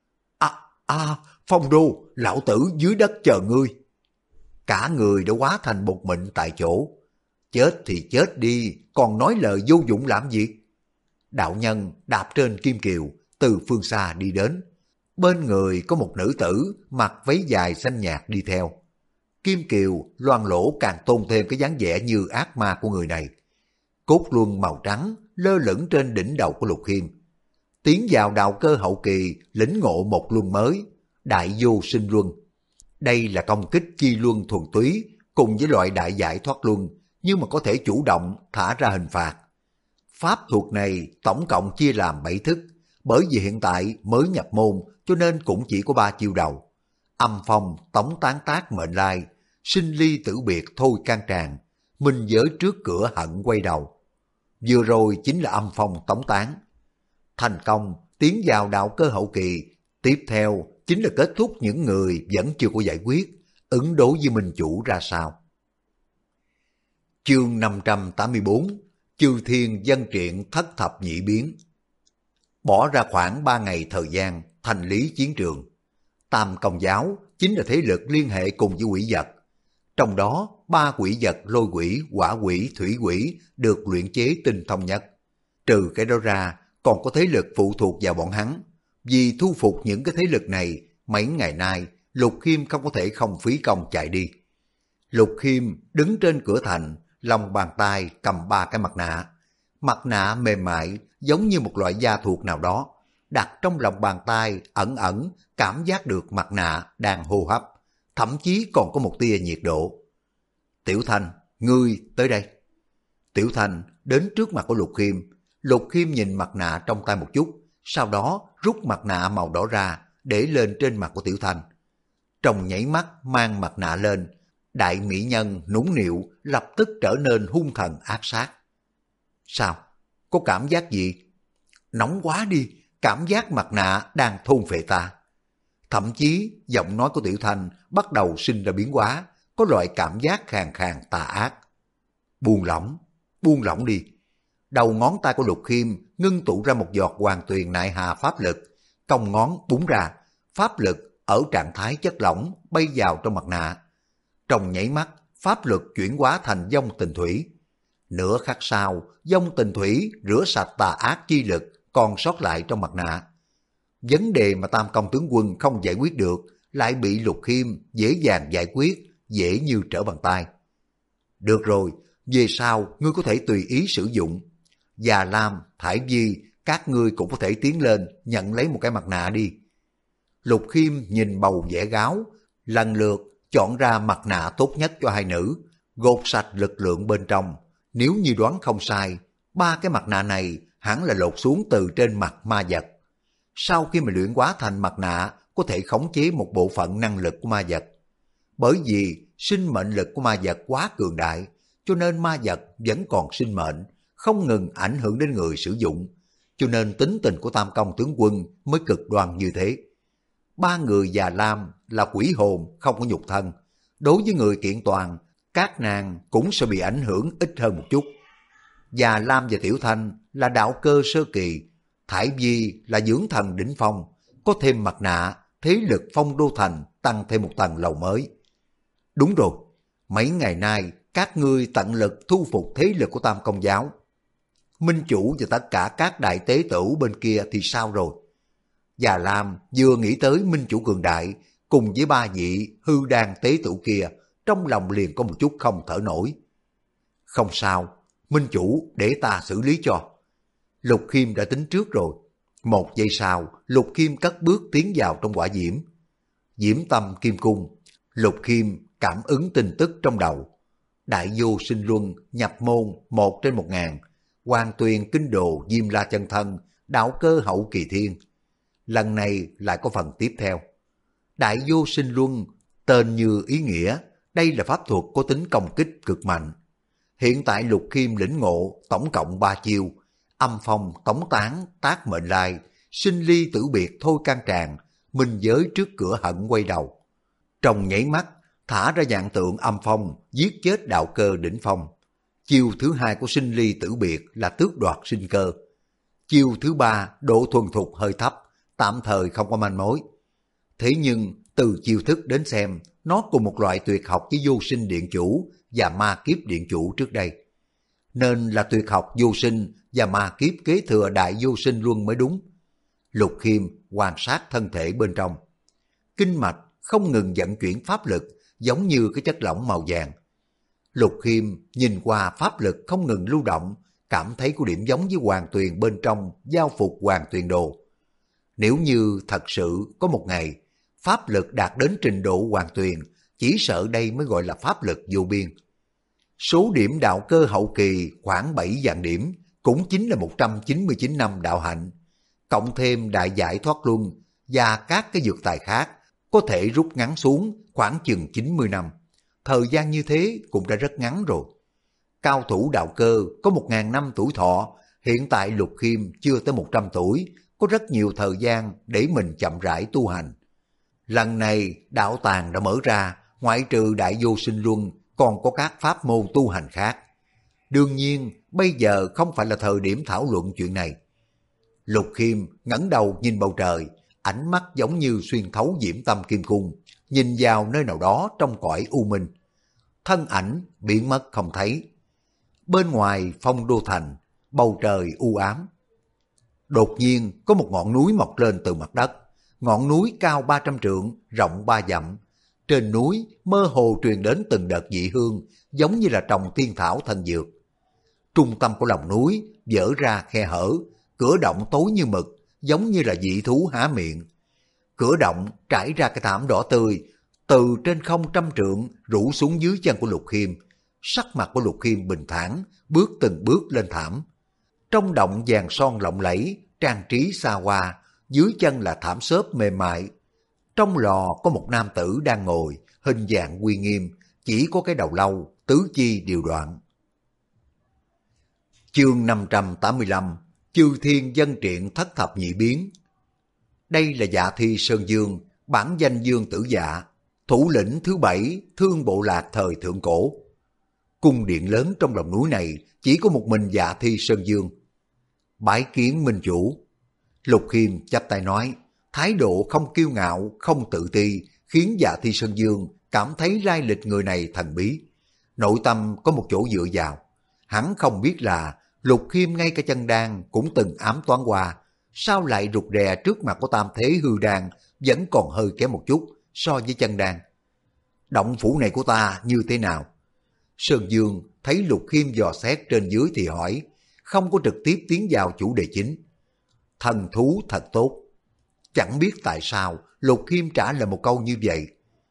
Phong Đô, lão tử dưới đất chờ ngươi. Cả người đã hóa thành bột mịn tại chỗ. Chết thì chết đi, còn nói lời vô dụng làm gì? Đạo nhân đạp trên kim kiều, từ phương xa đi đến. Bên người có một nữ tử mặc váy dài xanh nhạt đi theo. Kim kiều loang lỗ càng tôn thêm cái dáng vẻ như ác ma của người này. Cốt luân màu trắng lơ lửng trên đỉnh đầu của Lục Khiêm. Tiến vào đạo cơ hậu kỳ, lĩnh ngộ một luân mới, đại vô sinh luân. Đây là công kích chi luân thuần túy cùng với loại đại giải thoát luân, nhưng mà có thể chủ động thả ra hình phạt. Pháp thuật này tổng cộng chia làm 7 thức, bởi vì hiện tại mới nhập môn cho nên cũng chỉ có 3 chiêu đầu. Âm phong tống tán tác mệnh lai, sinh ly tử biệt thôi can tràn, minh giới trước cửa hận quay đầu. Vừa rồi chính là âm phong tống tán. Thành công tiến vào đạo cơ hậu kỳ, tiếp theo chính là kết thúc những người vẫn chưa có giải quyết, ứng đối với minh chủ ra sao. Chương 584, Chư Thiên Dân Triện Thất Thập Nhị Biến. Bỏ ra khoảng 3 ngày thời gian thành lý chiến trường. Tam Công Giáo chính là thế lực liên hệ cùng với quỷ vật. Trong đó 3 quỷ vật lôi quỷ, hỏa quỷ, thủy quỷ được luyện chế tinh thông nhất. Trừ cái đó ra còn có thế lực phụ thuộc vào bọn hắn. Vì thu phục những cái thế lực này, mấy ngày nay Lục Khiêm không có thể không phí công chạy đi. Lục Khiêm đứng trên cửa thành, lòng bàn tay cầm 3 cái mặt nạ. Mặt nạ mềm mại giống như một loại da thuộc nào đó, đặt trong lòng bàn tay ẩn ẩn cảm giác được mặt nạ đang hô hấp, thậm chí còn có một tia nhiệt độ. Tiểu Thanh, ngươi tới đây. Tiểu Thanh đến trước mặt của Lục Khiêm. Lục Khiêm nhìn mặt nạ trong tay một chút, sau đó rút mặt nạ màu đỏ ra để lên trên mặt của Tiểu Thanh. Trong nháy mắt mang mặt nạ lên, đại mỹ nhân nũng nịu lập tức trở nên hung thần ác sát. Sao? Có cảm giác gì? Nóng quá đi, cảm giác mặt nạ đang thôn phệ ta. Thậm chí giọng nói của Tiểu Thanh bắt đầu sinh ra biến hóa, có loại cảm giác khàn khàn tà ác. Buông lỏng đi. Đầu ngón tay của Lục Khiêm ngưng tụ ra một giọt hoàng tuyền nại hà pháp lực, cong ngón búng ra, pháp lực ở trạng thái chất lỏng bay vào trong mặt nạ. Trong nháy mắt, pháp lực chuyển hóa thành vong tình thủy. Nửa khắc sau, vong tình thủy rửa sạch tà ác chi lực còn sót lại trong mặt nạ. Vấn đề mà Tam Công tướng quân không giải quyết được lại bị Lục Khiêm dễ dàng giải quyết, dễ như trở bàn tay. Được rồi, về sau ngươi có thể tùy ý sử dụng. Già Lam, Thải Vi, các ngươi cũng có thể tiến lên nhận lấy một cái mặt nạ đi. Lục Khiêm nhìn bầu vẽ gáo, lần lượt chọn ra mặt nạ tốt nhất cho hai nữ, gột sạch lực lượng bên trong. Nếu như đoán không sai, 3 cái mặt nạ này hẳn là lột xuống từ trên mặt ma vật. Sau khi mà luyện hóa thành mặt nạ, có thể khống chế một bộ phận năng lực của ma vật. Bởi vì sinh mệnh lực của ma vật quá cường đại, cho nên ma vật vẫn còn sinh mệnh, không ngừng ảnh hưởng đến người sử dụng. Cho nên tính tình của Tam Công tướng quân mới cực đoan như thế. 3 người Già Lam là quỷ hồn không có nhục thân. Đối với người kiện toàn, các nàng cũng sẽ bị ảnh hưởng ít hơn một chút. Già Lam và Tiểu Thanh là đạo cơ sơ kỳ, Thải Vi là dưỡng thần đỉnh phong, có thêm mặt nạ, thế lực Phong Đô Thành tăng thêm một tầng lầu mới. Đúng rồi, mấy ngày nay các ngươi tận lực thu phục thế lực của Tam Công giáo. Minh chủ và tất cả các đại tế tử bên kia thì sao rồi? Già Lam vừa nghĩ tới Minh chủ cường đại cùng với 3 vị hư đan tế tử kia, trong lòng liền có một chút không thở nổi. Không sao, Minh chủ để ta xử lý cho. Lục Khiêm đã tính trước rồi. 1 giây sau, Lục Khiêm cất bước tiến vào trong quả diễm. Diễm tâm kim cung, Lục Khiêm cảm ứng tin tức trong đầu. Đại vô sinh luân, nhập môn 1/1000, Hoàng Tuyền kinh đồ Diêm La chân thân, đạo cơ hậu kỳ thiên. Lần này lại có phần tiếp theo. Đại vô sinh luân, tên như ý nghĩa, đây là pháp thuật có tính công kích cực mạnh. Hiện tại Lục Khiêm lĩnh ngộ tổng cộng 3 chiêu: âm phong, tống tán, tác mệnh lai, sinh ly tử biệt thôi can tràn, minh giới trước cửa hận quay đầu. Trong nhảy mắt, thả ra dạng tượng âm phong, giết chết đạo cơ đỉnh phong. Chiêu thứ 2 của sinh ly tử biệt là tước đoạt sinh cơ. Chiêu thứ 3 độ thuần thục hơi thấp, tạm thời không có manh mối. Thế nhưng từ chiêu thức đến xem, nó cùng một loại tuyệt học với vô sinh điện chủ và ma kiếp điện chủ trước đây. Nên là tuyệt học vô sinh và ma kiếp kế thừa đại vô sinh luân mới đúng. Lục Khiêm quan sát thân thể bên trong. Kinh mạch không ngừng vận chuyển pháp lực giống như cái chất lỏng màu vàng. Lục Khiêm nhìn qua pháp lực không ngừng lưu động, cảm thấy có điểm giống với Hoàng Tuyền bên trong giao phục Hoàng Tuyền đồ. Nếu như thật sự có một ngày pháp lực đạt đến trình độ Hoàng Tuyền, chỉ sợ đây mới gọi là pháp lực vô biên. Số điểm đạo cơ hậu kỳ khoảng 7 vạn điểm, cũng chính là 199 năm đạo hạnh. Cộng thêm đại giải thoát luân và các cái dược tài khác, có thể rút ngắn xuống khoảng chừng 90 năm. Thời gian như thế cũng đã rất ngắn rồi. Cao thủ đạo cơ có 1000 năm tuổi thọ, hiện tại Lục Khiêm chưa tới 100 tuổi, có rất nhiều thời gian để mình chậm rãi tu hành. Lần này đạo tàng đã mở ra, ngoại trừ đại vô sinh luân, còn có các pháp môn tu hành khác. Đương nhiên, bây giờ không phải là thời điểm thảo luận chuyện này. Lục Khiêm ngẩng đầu nhìn bầu trời, ánh mắt giống như xuyên thấu diễm tâm kim cung, nhìn vào nơi nào đó trong cõi u minh. Thân ảnh biến mất không thấy. Bên ngoài Phong Đô Thành, bầu trời u ám. Đột nhiên có một ngọn núi mọc lên từ mặt đất. Ngọn núi cao 300 trượng, rộng 3 dặm. Trên núi mơ hồ truyền đến từng đợt dị hương, giống như là trồng tiên thảo thần dược. Trung tâm của lòng núi vỡ ra khe hở, cửa động tối như mực, giống như là dị thú há miệng. Cửa động trải ra cái thảm đỏ tươi, từ trên không trăm trượng rủ xuống dưới chân của Lục Khiêm. Sắc mặt của Lục Khiêm bình thản, bước từng bước lên thảm. Trong động vàng son lộng lẫy, trang trí xa hoa, dưới chân là thảm xốp mềm mại. Trong lò có một nam tử đang ngồi, hình dạng uy nghiêm, chỉ có cái đầu lâu, tứ chi điều đoạn. Chương 585, Chư Thiên Dân Triện Thất Thập Nhị Biến. Đây là Dạ Thi Sơn Dương, bản danh Dương Tử Dạ, thủ lĩnh thứ 7 Thương Bộ Lạc thời thượng cổ. Cung điện lớn trong lòng núi này chỉ có một mình Dạ Thi Sơn Dương. Bái kiến minh chủ. Lục Khiêm chắp tay nói, thái độ không kiêu ngạo, không tự ti, khiến Dạ Thi Sơn Dương cảm thấy lai lịch người này thần bí. Nội tâm có một chỗ dựa vào. Hắn không biết là Lục Khiêm ngay cả chân đan cũng từng ám toán qua, sao lại rụt rè trước mặt của Tam Thế Hư Đan vẫn còn hơi kém một chút so với chân đan. Động phủ này của ta như thế nào? Sơn Dương thấy Lục Khiêm dò xét trên dưới thì hỏi, không có trực tiếp tiến vào chủ đề chính. Thần thú thật tốt. Chẳng biết tại sao Lục Khiêm trả lời một câu như vậy.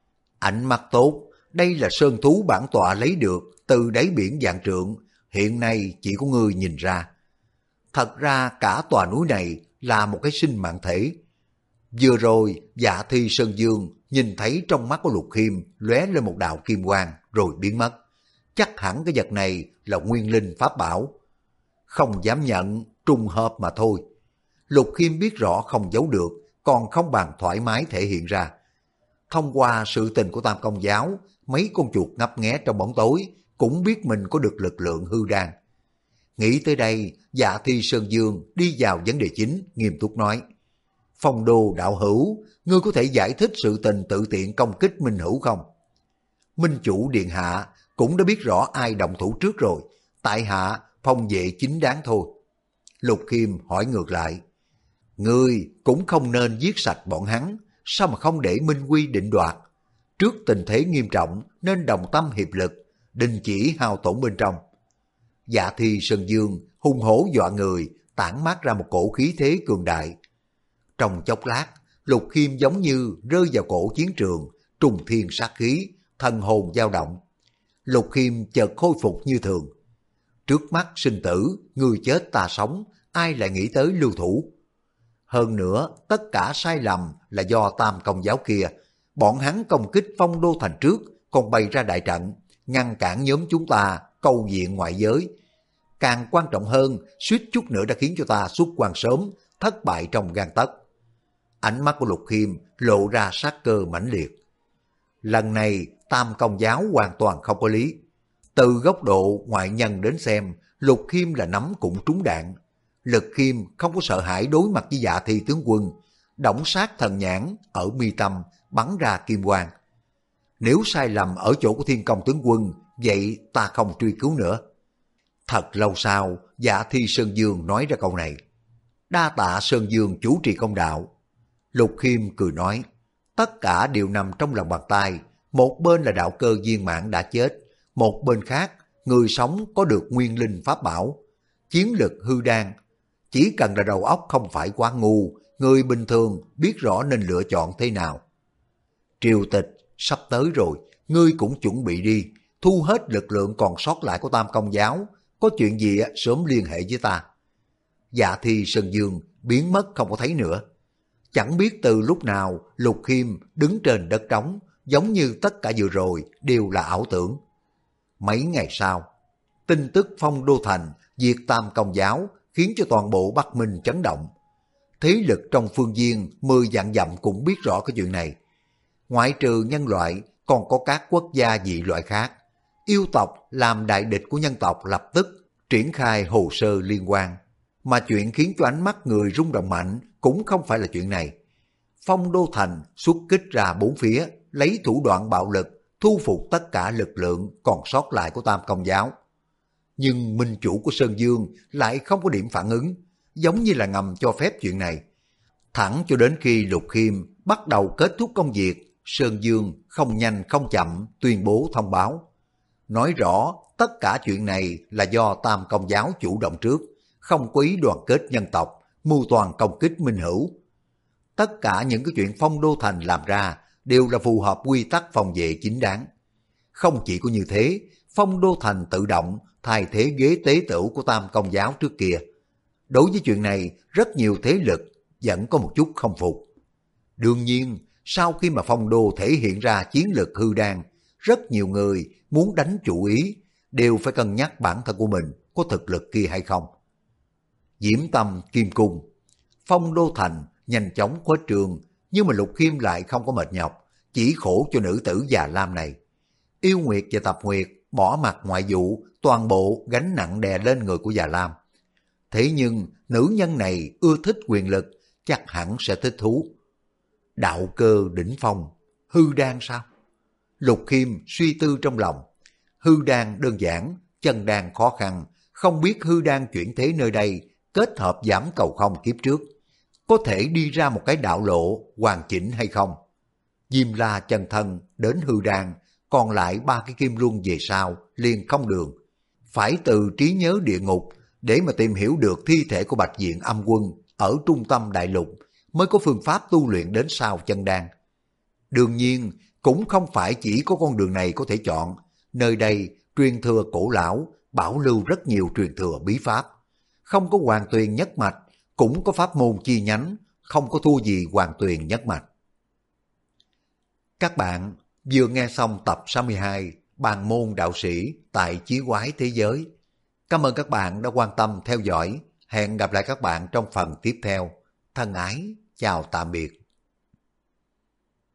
Ánh mắt tốt, đây là sơn thú bản tọa lấy được từ đáy biển vạn trượng, hiện nay chỉ có ngươi nhìn ra. Thật ra cả tòa núi này là một cái sinh mạng thể. Vừa rồi Dạ Thi Sơn Dương nhìn thấy trong mắt của Lục Khiêm lóe lên một đạo kim quang rồi biến mất. Chắc hẳn cái vật này là nguyên linh pháp bảo. Không dám nhận, trùng hợp mà thôi. Lục Khiêm biết rõ không giấu được, còn không bằng thoải mái thể hiện ra. Thông qua sự tình của Tam Công Giáo, mấy con chuột ngấp nghé trong bóng tối cũng biết mình có được lực lượng hư đan. Nghĩ tới đây, Dạ Thi Sơn Dương đi vào vấn đề chính, nghiêm túc nói. Phong Đô đạo hữu, ngươi có thể giải thích sự tình tự tiện công kích Minh Hữu không? Minh chủ điện hạ cũng đã biết rõ ai động thủ trước rồi, tại hạ phong vệ chính đáng thôi. Lục Khiêm hỏi ngược lại. Ngươi cũng không nên giết sạch bọn hắn, sao mà không để Minh Quy định đoạt? Trước tình thế nghiêm trọng nên đồng tâm hiệp lực, đình chỉ hao tổn bên trong. Dạ Thi Sơn Dương hung hổ dọa người, tản mát ra một cổ khí thế cường đại. Trong chốc lát, Lục Khiêm giống như rơi vào cổ chiến trường, trùng thiên sát khí, thần hồn dao động. Lục Khiêm chợt khôi phục như thường. Trước mắt sinh tử, người chết ta sống, ai lại nghĩ tới lưu thủ? Hơn nữa, tất cả sai lầm là do Tam Công Giáo kia. Bọn hắn công kích Phong Đô thành trước, còn bày ra đại trận, ngăn cản nhóm chúng ta cầu viện ngoại giới. Càng quan trọng hơn, suýt chút nữa đã khiến cho ta xuất quan sớm, thất bại trong gang tấc. Ánh mắt của Lục Khiêm lộ ra sát cơ mãnh liệt. Lần này Tam Công Giáo hoàn toàn không có lý. Từ góc độ ngoại nhân đến xem, Lục Khiêm là nắm cũng trúng đạn. Lục Khiêm không có sợ hãi đối mặt với Dạ Thi tướng quân, đổng sát thần nhãn ở mi tâm bắn ra kim quang. Nếu sai lầm ở chỗ của Thiên Công tướng quân, vậy ta không truy cứu nữa. Thật lâu sau, Dạ Thi Sơn Dương nói ra câu này. Đa tạ Sơn Dương chủ trì công đạo. Lục Khiêm cười nói, tất cả đều nằm trong lòng bàn tay. Một bên là đạo cơ viên mãn đã chết, một bên khác, người sống có được nguyên linh pháp bảo, chiến lực hư đan. Chỉ cần là đầu óc không phải quá ngu, người bình thường biết rõ nên lựa chọn thế nào. Triều tịch sắp tới rồi, ngươi cũng chuẩn bị đi, thu hết lực lượng còn sót lại của Tam Công Giáo, có chuyện gì sớm liên hệ với ta. Dạ Thi Sơn Dương biến mất không có thấy nữa. Chẳng biết từ lúc nào Lục Khiêm đứng trên đất trống, giống như tất cả vừa rồi đều là ảo tưởng. Mấy ngày sau, tin tức Phong Đô thành diệt Tam Công Giáo khiến cho toàn bộ Bắc Minh chấn động. Thế lực trong phương viên 10 vạn dặm cũng biết rõ cái chuyện này. Ngoại trừ nhân loại, còn có các quốc gia dị loại khác. Yêu tộc làm đại địch của nhân tộc lập tức triển khai hồ sơ liên quan. Mà chuyện khiến cho ánh mắt người rung động mạnh cũng không phải là chuyện này. Phong Đô thành xuất kích ra bốn phía, lấy thủ đoạn bạo lực thu phục tất cả lực lượng còn sót lại của Tam Công Giáo. Nhưng minh chủ của Sơn Dương lại không có điểm phản ứng, giống như là ngầm cho phép chuyện này. Thẳng cho đến khi Lục Khiêm bắt đầu kết thúc công việc, Sơn Dương không nhanh không chậm tuyên bố thông báo. Nói rõ tất cả chuyện này là do Tam Công Giáo chủ động trước, không có ý đoàn kết nhân tộc, mưu toàn công kích Minh Hữu. Tất cả những cái chuyện Phong Đô thành làm ra đều là phù hợp quy tắc phòng vệ chính đáng. Không chỉ có như thế, Phong Đô thành tự động thay thế ghế tế tửu của Tam Công Giáo trước kia. Đối với chuyện này, rất nhiều thế lực vẫn có một chút không phục. Đương nhiên, sau khi mà Phong Đô thể hiện ra chiến lược hư đan, rất nhiều người muốn đánh chủ ý, đều phải cân nhắc bản thân của mình có thực lực kia hay không. Diễm Tâm Kim Cung, Phong Đô thành nhanh chóng khuếch trường, nhưng mà Lục Khiêm lại không có mệt nhọc, chỉ khổ cho nữ tử già lam này. Yêu Nguyệt và Tập Nguyệt bỏ mặt ngoại vụ, toàn bộ gánh nặng đè lên người của già lam. Thế nhưng nữ nhân này ưa thích quyền lực, chắc hẳn sẽ thích thú. đạo cơ đỉnh phong, hư đan sao? Lục Khiêm suy tư trong lòng, hư đan đơn giản, chân đan khó khăn, không biết hư đan chuyển thế nơi đây kết hợp giảm cầu không kiếp trước, có thể đi ra một cái đạo lộ hoàn chỉnh hay không? Diêm La chân thân đến hư đan, còn lại 3 cái kim luân về sau liền không đường. Phải từ trí nhớ địa ngục để mà tìm hiểu được thi thể của Bạch Diện Âm Quân ở trung tâm đại lục mới có phương pháp tu luyện đến sau chân đan. Đương nhiên, cũng không phải chỉ có con đường này có thể chọn. Nơi đây truyền thừa cổ lão, bảo lưu rất nhiều truyền thừa bí pháp. Không có Hoàng Tuyền nhất mạch, cũng có pháp môn chi nhánh, không có thua gì Hoàng Tuyền nhất mạch. Các bạn vừa nghe xong tập 62 Bàn môn đạo sĩ tại Chí Quái Thế Giới. Cảm ơn các bạn đã quan tâm theo dõi. Hẹn gặp lại các bạn trong phần tiếp theo. Thân ái, chào tạm biệt.